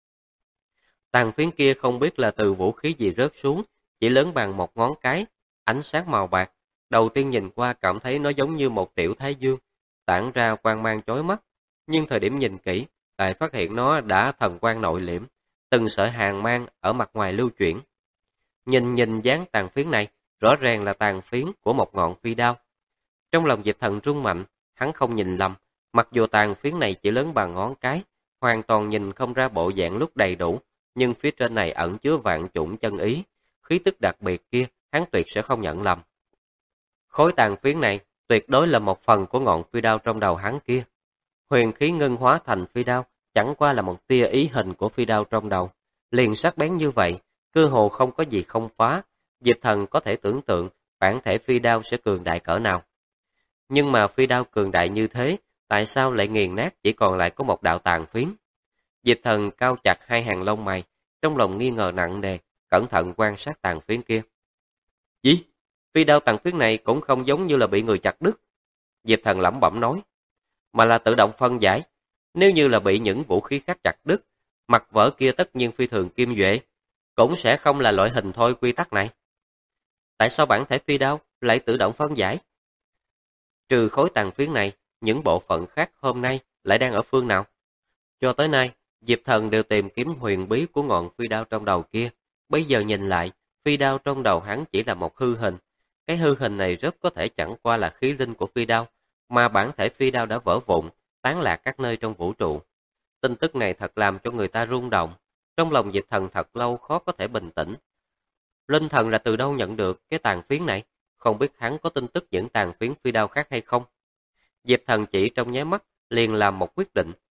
Tàn phiến kia không biết là từ vũ khí gì rớt xuống, chỉ lớn bằng một ngón cái, ánh sáng màu bạc. Đầu tiên nhìn qua cảm thấy nó giống như một tiểu thái dương, tản ra quang mang chói mắt. Nhưng thời điểm nhìn kỹ, lại phát hiện nó đã thần quang nội liễm, từng sợi hàn mang ở mặt ngoài lưu chuyển. Nhìn dáng tàn phiến này, rõ ràng là tàn phiến của một ngọn phi đao. Trong lòng Diệp Thần rung mạnh, hắn không nhìn lầm, mặc dù tàn phiến này chỉ lớn bằng ngón cái, hoàn toàn nhìn không ra bộ dạng lúc đầy đủ, nhưng phía trên này ẩn chứa vạn chủng chân ý, khí tức đặc biệt kia, hắn tuyệt sẽ không nhận lầm. Khối tàn phiến này tuyệt đối là một phần của ngọn phi đao trong đầu hắn kia. Huyền khí ngưng hóa thành phi đao, chẳng qua là một tia ý hình của phi đao trong đầu, liền sắc bén như vậy, cơ hồ không có gì không phá. Diệp Thần có thể tưởng tượng bản thể phi đao sẽ cường đại cỡ nào. Nhưng mà phi đao cường đại như thế, tại sao lại nghiền nát chỉ còn lại có một đạo tàn phiến? Diệp Thần cau chặt 2 hàng lông mày, trong lòng nghi ngờ nặng nề, cẩn thận quan sát tàn phiến kia. Gì? Phi đao tàn phiến này cũng không giống như là bị người chặt đứt. Diệp Thần lẩm bẩm nói, mà là tự động phân giải. Nếu như là bị những vũ khí khác chặt đứt, mặt vỡ kia tất nhiên phi thường kim duệ, cũng sẽ không là loại hình thôi quy tắc này. Tại sao bản thể phi đao lại tự động phân giải? Trừ khối tàn phiến này, những bộ phận khác hôm nay lại đang ở phương nào? Cho tới nay, Diệp Thần đều tìm kiếm huyền bí của ngọn phi đao trong đầu kia. Bây giờ nhìn lại, phi đao trong đầu hắn chỉ là một hư hình. Cái hư hình này rất có thể chẳng qua là khí linh của phi đao, mà bản thể phi đao đã vỡ vụn, tán lạc các nơi trong vũ trụ. Tin tức này thật làm cho người ta rung động. Trong lòng Diệp Thần thật lâu khó có thể bình tĩnh. Linh thần là từ đâu nhận được cái tàn phiến này? Không biết hắn có tin tức những tàn phiến phi đao khác hay không? Diệp Thần chỉ trong nháy mắt liền làm một quyết định,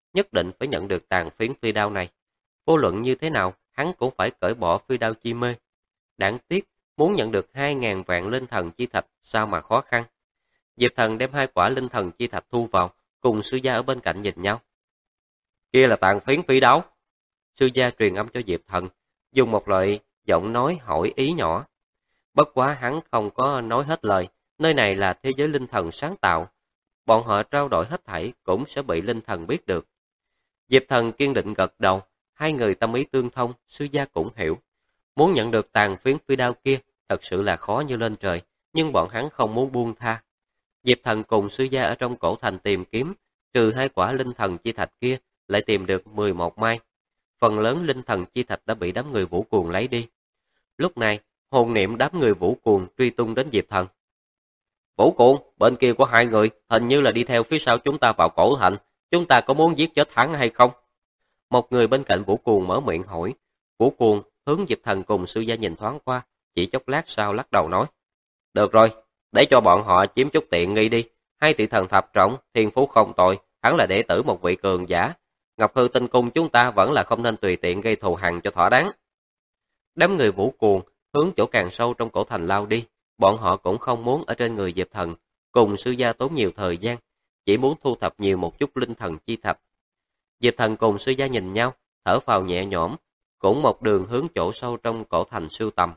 nhất định phải nhận được tàn phiến phi đao này. Vô luận như thế nào, hắn cũng phải cởi bỏ phi đao chi mê. Đáng tiếc, muốn nhận được 2.000 vạn linh thần chi thạch sao mà khó khăn. Diệp Thần đem 2 quả linh thần chi thạch thu vào, cùng sư gia ở bên cạnh nhìn nhau. Kia là tàn phiến phi đao. Sư gia truyền âm cho Diệp Thần, dùng một loại giọng nói hỏi ý nhỏ. Bất quá hắn không có nói hết lời, nơi này là thế giới linh thần sáng tạo. Bọn họ trao đổi hết thảy cũng sẽ bị linh thần biết được. Diệp Thần kiên định gật đầu, hai người tâm ý tương thông, sư gia cũng hiểu. Muốn nhận được tàn phiến phi đao kia, thật sự là khó như lên trời, nhưng bọn hắn không muốn buông tha. Diệp Thần cùng sư gia ở trong cổ thành tìm kiếm, trừ 2 quả linh thần chi thạch kia, lại tìm được 11 mai. Phần lớn linh thần chi thạch đã bị đám người Vũ Cuồng lấy đi. Lúc này, hồn niệm đám người Vũ Cuồng truy tung đến Diệp Thần. Vũ Cuồng, bên kia có 2 người, hình như là đi theo phía sau chúng ta vào cổ thành, chúng ta có muốn giết chết hắn hay không? Một người bên cạnh Vũ Cuồng mở miệng hỏi. Vũ Cuồng hướng Diệp Thần cùng sư gia nhìn thoáng qua, chỉ chốc lát sau lắc đầu nói. Được rồi, để cho bọn họ chiếm chút tiện nghi đi. 2 tỷ thần thập trọng, thiên phú không tồi, hắn là đệ tử một vị cường giả. Ngọc Hư Tinh Cung chúng ta vẫn là không nên tùy tiện gây thù hằn cho thỏa đáng. Đám người Vũ Cuồng hướng chỗ càng sâu trong cổ thành lao đi, bọn họ cũng không muốn ở trên người Diệp Thần cùng sư gia tốn nhiều thời gian, chỉ muốn thu thập nhiều một chút linh thần chi thạch. Diệp Thần cùng sư gia nhìn nhau, thở phào nhẹ nhõm, cũng một đường hướng chỗ sâu trong cổ thành sưu tầm.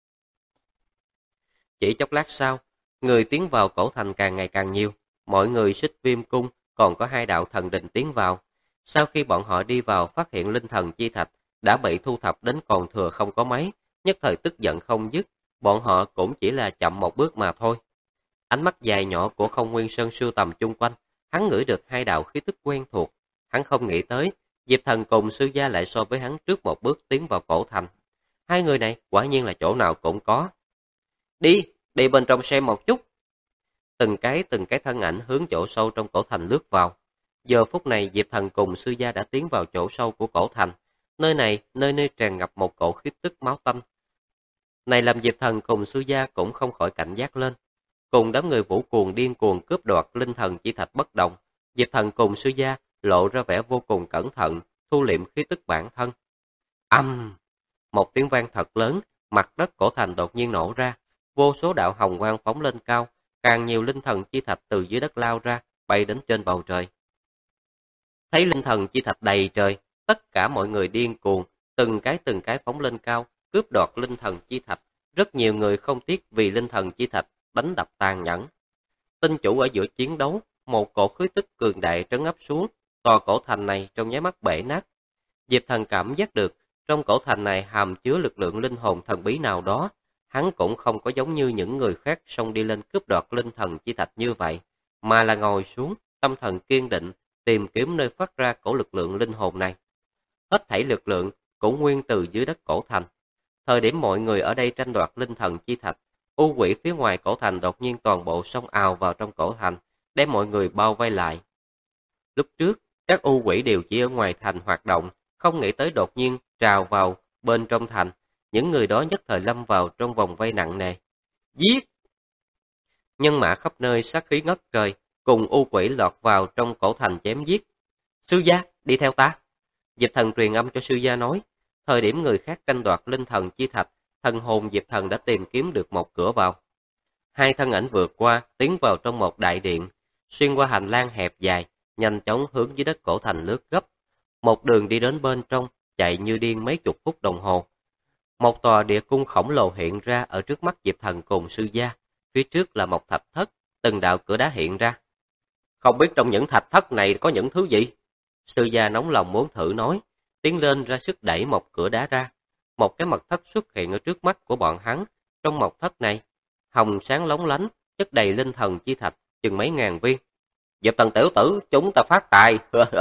Chỉ chốc lát sau, người tiến vào cổ thành càng ngày càng nhiều, mọi người Xích Viêm Cung, còn có 2 đạo thần đình tiến vào. Sau khi bọn họ đi vào phát hiện linh thần chi thạch đã bị thu thập đến còn thừa không có mấy, nhất thời tức giận không dứt, bọn họ cũng chỉ là chậm một bước mà thôi. Ánh mắt dài nhỏ của Không Nguyên Sơn sưu tầm chung quanh, hắn ngửi được 2 đạo khí tức quen thuộc, hắn không nghĩ tới, Diệp Thần cùng sư gia lại so với hắn trước một bước tiến vào cổ thành. 2 người này quả nhiên là chỗ nào cũng có. Đi bên trong xem một chút. Từng cái thân ảnh hướng chỗ sâu trong cổ thành lướt vào. Giờ phút này Diệp Thần cùng sư gia đã tiến vào chỗ sâu của cổ thành. Nơi này, nơi tràn ngập một cổ khí tức máu tanh. Này làm Diệp Thần cùng sư gia cũng không khỏi cảnh giác lên. Cùng đám người Vũ Cuồng điên cuồng cướp đoạt linh thần chi thạch bất động, Diệp Thần cùng sư gia lộ ra vẻ vô cùng cẩn thận, thu liệm khí tức bản thân. Một tiếng vang thật lớn, mặt đất cổ thành đột nhiên nổ ra, vô số đạo hồng quang phóng lên cao, càng nhiều linh thần chi thạch từ dưới đất lao ra, bay đến trên bầu trời. Thấy linh thần chi thạch đầy trời, tất cả mọi người điên cuồng, từng cái phóng lên cao, cướp đoạt linh thần chi thạch. Rất nhiều người không tiếc vì linh thần chi thạch, đánh đập tàn nhẫn. Tinh chủ ở giữa chiến đấu, một cổ khí tức cường đại trấn áp xuống, tòa cổ thành này trong nháy mắt bể nát. Diệp Thần cảm giác được, trong cổ thành này hàm chứa lực lượng linh hồn thần bí nào đó, hắn cũng không có giống như những người khác xông đi lên cướp đoạt linh thần chi thạch như vậy, mà là ngồi xuống, tâm thần kiên định, tìm kiếm nơi phát ra cổ lực lượng linh hồn này. Hết thảy lực lượng cũng nguyên từ dưới đất cổ thành. Thời điểm mọi người ở đây tranh đoạt linh thần chi thạch, u quỷ phía ngoài cổ thành đột nhiên toàn bộ xông ào vào trong cổ thành, đem mọi người bao vây lại. Lúc trước, các u quỷ đều chỉ ở ngoài thành hoạt động, không nghĩ tới đột nhiên trào vào bên trong thành. Những người đó nhất thời lâm vào trong vòng vây nặng nề. Giết! Nhân mã khắp nơi sát khí ngất trời, cùng u quỷ lọt vào trong cổ thành chém giết. Sư gia, đi theo ta. Diệp Thần truyền âm cho sư gia nói. Thời điểm người khác tranh đoạt linh thần chi thạch, thần hồn Diệp Thần đã tìm kiếm được một cửa vào. 2 thân ảnh vượt qua, tiến vào trong một đại điện, xuyên qua hành lang hẹp dài, nhanh chóng hướng dưới đất cổ thành lướt gấp. Một đường đi đến bên trong, chạy như điên mấy chục phút đồng hồ. Một tòa địa cung khổng lồ hiện ra ở trước mắt Diệp Thần cùng sư gia, phía trước là một thạch thất, từng đạo cửa đá hiện ra. Không biết trong những thạch thất này có những thứ gì? Sư gia nóng lòng muốn thử nói, tiến lên ra sức đẩy một cửa đá ra. Một cái mật thất xuất hiện ở trước mắt của bọn hắn, trong mật thất này, hồng sáng lóng lánh, chất đầy linh thần chi thạch, chừng mấy ngàn viên. Diệp Thần tiểu tử, chúng ta phát tài.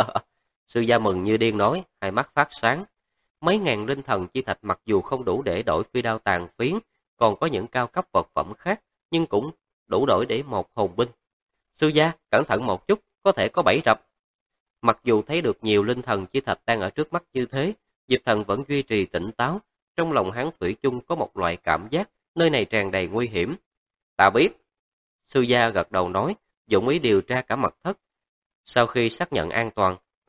Sư gia mừng như điên nói, hai mắt phát sáng. Mấy ngàn linh thần chi thạch mặc dù không đủ để đổi phi đao tàn phiến, còn có những cao cấp vật phẩm khác, nhưng cũng đủ đổi để một hồn binh. Sư gia, cẩn thận một chút, có thể có bẫy rập. Mặc dù thấy được nhiều linh thần chi thạch đang ở trước mắt như thế, Diệp Thần vẫn duy trì tỉnh táo, trong lòng hắn thủy chung có một loại cảm giác, nơi này tràn đầy nguy hiểm. Ta biết. Sư gia gật đầu nói, dụng ý điều tra cả mật thất. Sau khi xác nhận an toàn,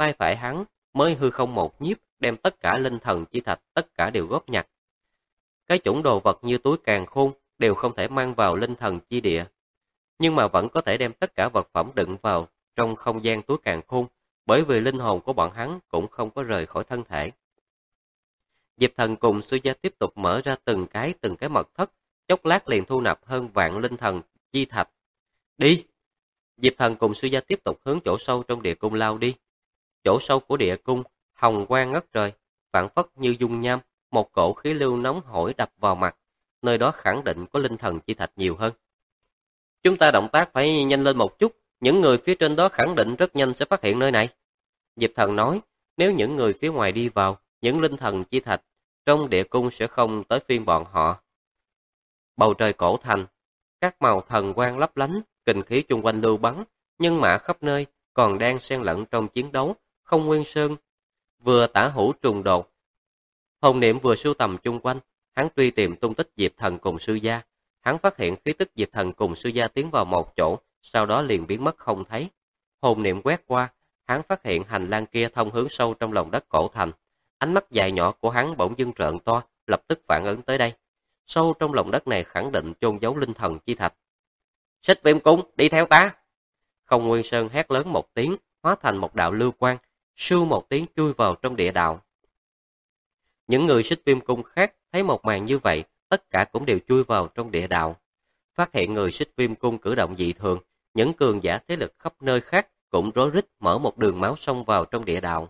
tay phải hắn mới hư không một nhiếp, đem tất cả linh thần chi thạch tất cả đều góp nhặt. Cái chủng đồ vật như túi càn khôn đều không thể mang vào linh thần chi địa, nhưng mà vẫn có thể đem tất cả vật phẩm đựng vào trong không gian túi càn khôn, bởi vì linh hồn của bọn hắn cũng không có rời khỏi thân thể. Diệp Thần cùng Sư Gia tiếp tục mở ra từng cái mật thất, chốc lát liền thu nạp hơn vạn linh thần chi thạch. Đi! Diệp Thần cùng Sư Gia tiếp tục hướng chỗ sâu trong địa cung lao đi. Chỗ sâu của địa cung, hồng quang ngất trời, phản phất như dung nham, một cổ khí lưu nóng hổi đập vào mặt, nơi đó khẳng định có linh thần chi thạch nhiều hơn. Chúng ta động tác phải nhanh lên một chút, những người phía trên đó khẳng định rất nhanh sẽ phát hiện nơi này. Diệp Thần nói, nếu những người phía ngoài đi vào, những linh thần chi thạch trong địa cung sẽ không tới phiên bọn họ. Bầu trời cổ thành, các màu thần quang lấp lánh, kình khí chung quanh lưu bắn, nhân mã khắp nơi còn đang xen lẫn trong chiến đấu. Không Nguyên Sơn vừa tả hữu trùng đột, hồn niệm vừa sưu tầm chung quanh, hắn truy tìm tung tích Diệp Thần cùng Sư Gia. Hắn phát hiện khí tức Diệp Thần cùng Sư Gia tiến vào một chỗ, sau đó liền biến mất không thấy. Hồn niệm quét qua, hắn phát hiện hành lang kia thông hướng sâu trong lòng đất cổ thành. Ánh mắt dài nhỏ của hắn bỗng dưng trợn to, lập tức phản ứng tới đây. Sâu trong lòng đất này khẳng định chôn giấu linh thần chi thạch. Xích Viêm Cung, đi theo ta! Không Nguyên Sơn hét lớn một tiếng, hóa thành một đạo lưu quang, sưu một tiếng chui vào trong địa đạo. Những người Xích Viêm Cung khác thấy một màn như vậy, tất cả cũng đều chui vào trong địa đạo. Phát hiện người Xích Viêm Cung cử động dị thường, những cường giả thế lực khắp nơi khác cũng rối rít mở một đường máu xông vào trong địa đạo.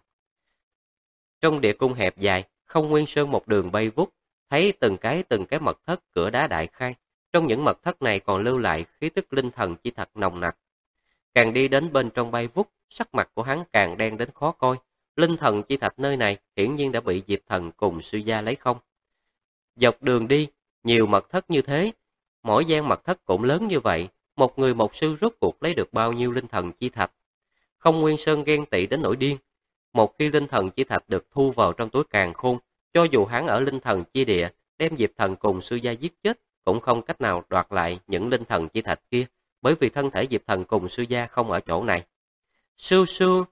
Trong địa cung hẹp dài, Không Nguyên Sơn một đường bay vút, thấy từng cái mật thất cửa đá đại khai. Trong những mật thất này còn lưu lại khí tức linh thần chi thạch nồng nặc. Càng đi đến bên trong bay vút, sắc mặt của hắn càng đen đến khó coi. Linh thần chi thạch nơi này hiển nhiên đã bị Diệp Thần cùng Sư Gia lấy không. Dọc đường đi, nhiều mật thất như thế, mỗi gian mật thất cũng lớn như vậy, một người một sư rốt cuộc lấy được bao nhiêu linh thần chi thạch. Không Nguyên Sơn ghen tị đến nỗi điên. Một khi linh thần chi thạch được thu vào trong túi càn khôn, cho dù hắn ở linh thần chi địa, đem Diệp Thần cùng Sư Gia giết chết, cũng không cách nào đoạt lại những linh thần chi thạch kia, bởi vì thân thể Diệp Thần cùng Sư Gia không ở chỗ này. Sư sư!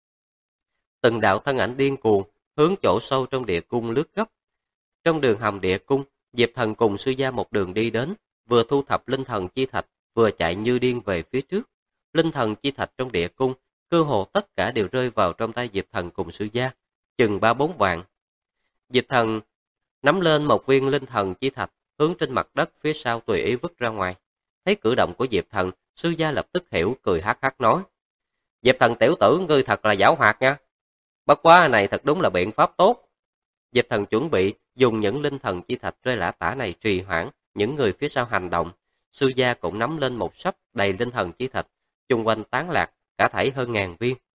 Từng đạo thân ảnh điên cuồng, hướng chỗ sâu trong địa cung lướt gấp. Trong đường hầm địa cung, Diệp Thần cùng Sư Gia một đường đi đến, vừa thu thập linh thần chi thạch, vừa chạy như điên về phía trước. Linh thần chi thạch trong địa cung, cơ hồ tất cả đều rơi vào trong tay Diệp Thần cùng Sư Gia, chừng 3-4 vạn. Diệp Thần nắm lên một viên linh thần chi thạch, hướng trên mặt đất phía sau tùy ý vứt ra ngoài. Thấy cử động của Diệp Thần, Sư Gia lập tức hiểu, cười hắc hắc nói: Diệp Thần tiểu tử, ngươi thật là giảo hoạt nha. Bất quá này thật đúng là biện pháp tốt. Diệp Thần chuẩn bị dùng những linh thần chi thạch rơi lả tả này trì hoãn những người phía sau hành động. Sư Gia cũng nắm lên một sấp đầy linh thần chi thạch, chung quanh tán lạc, cả thảy hơn 1000 viên.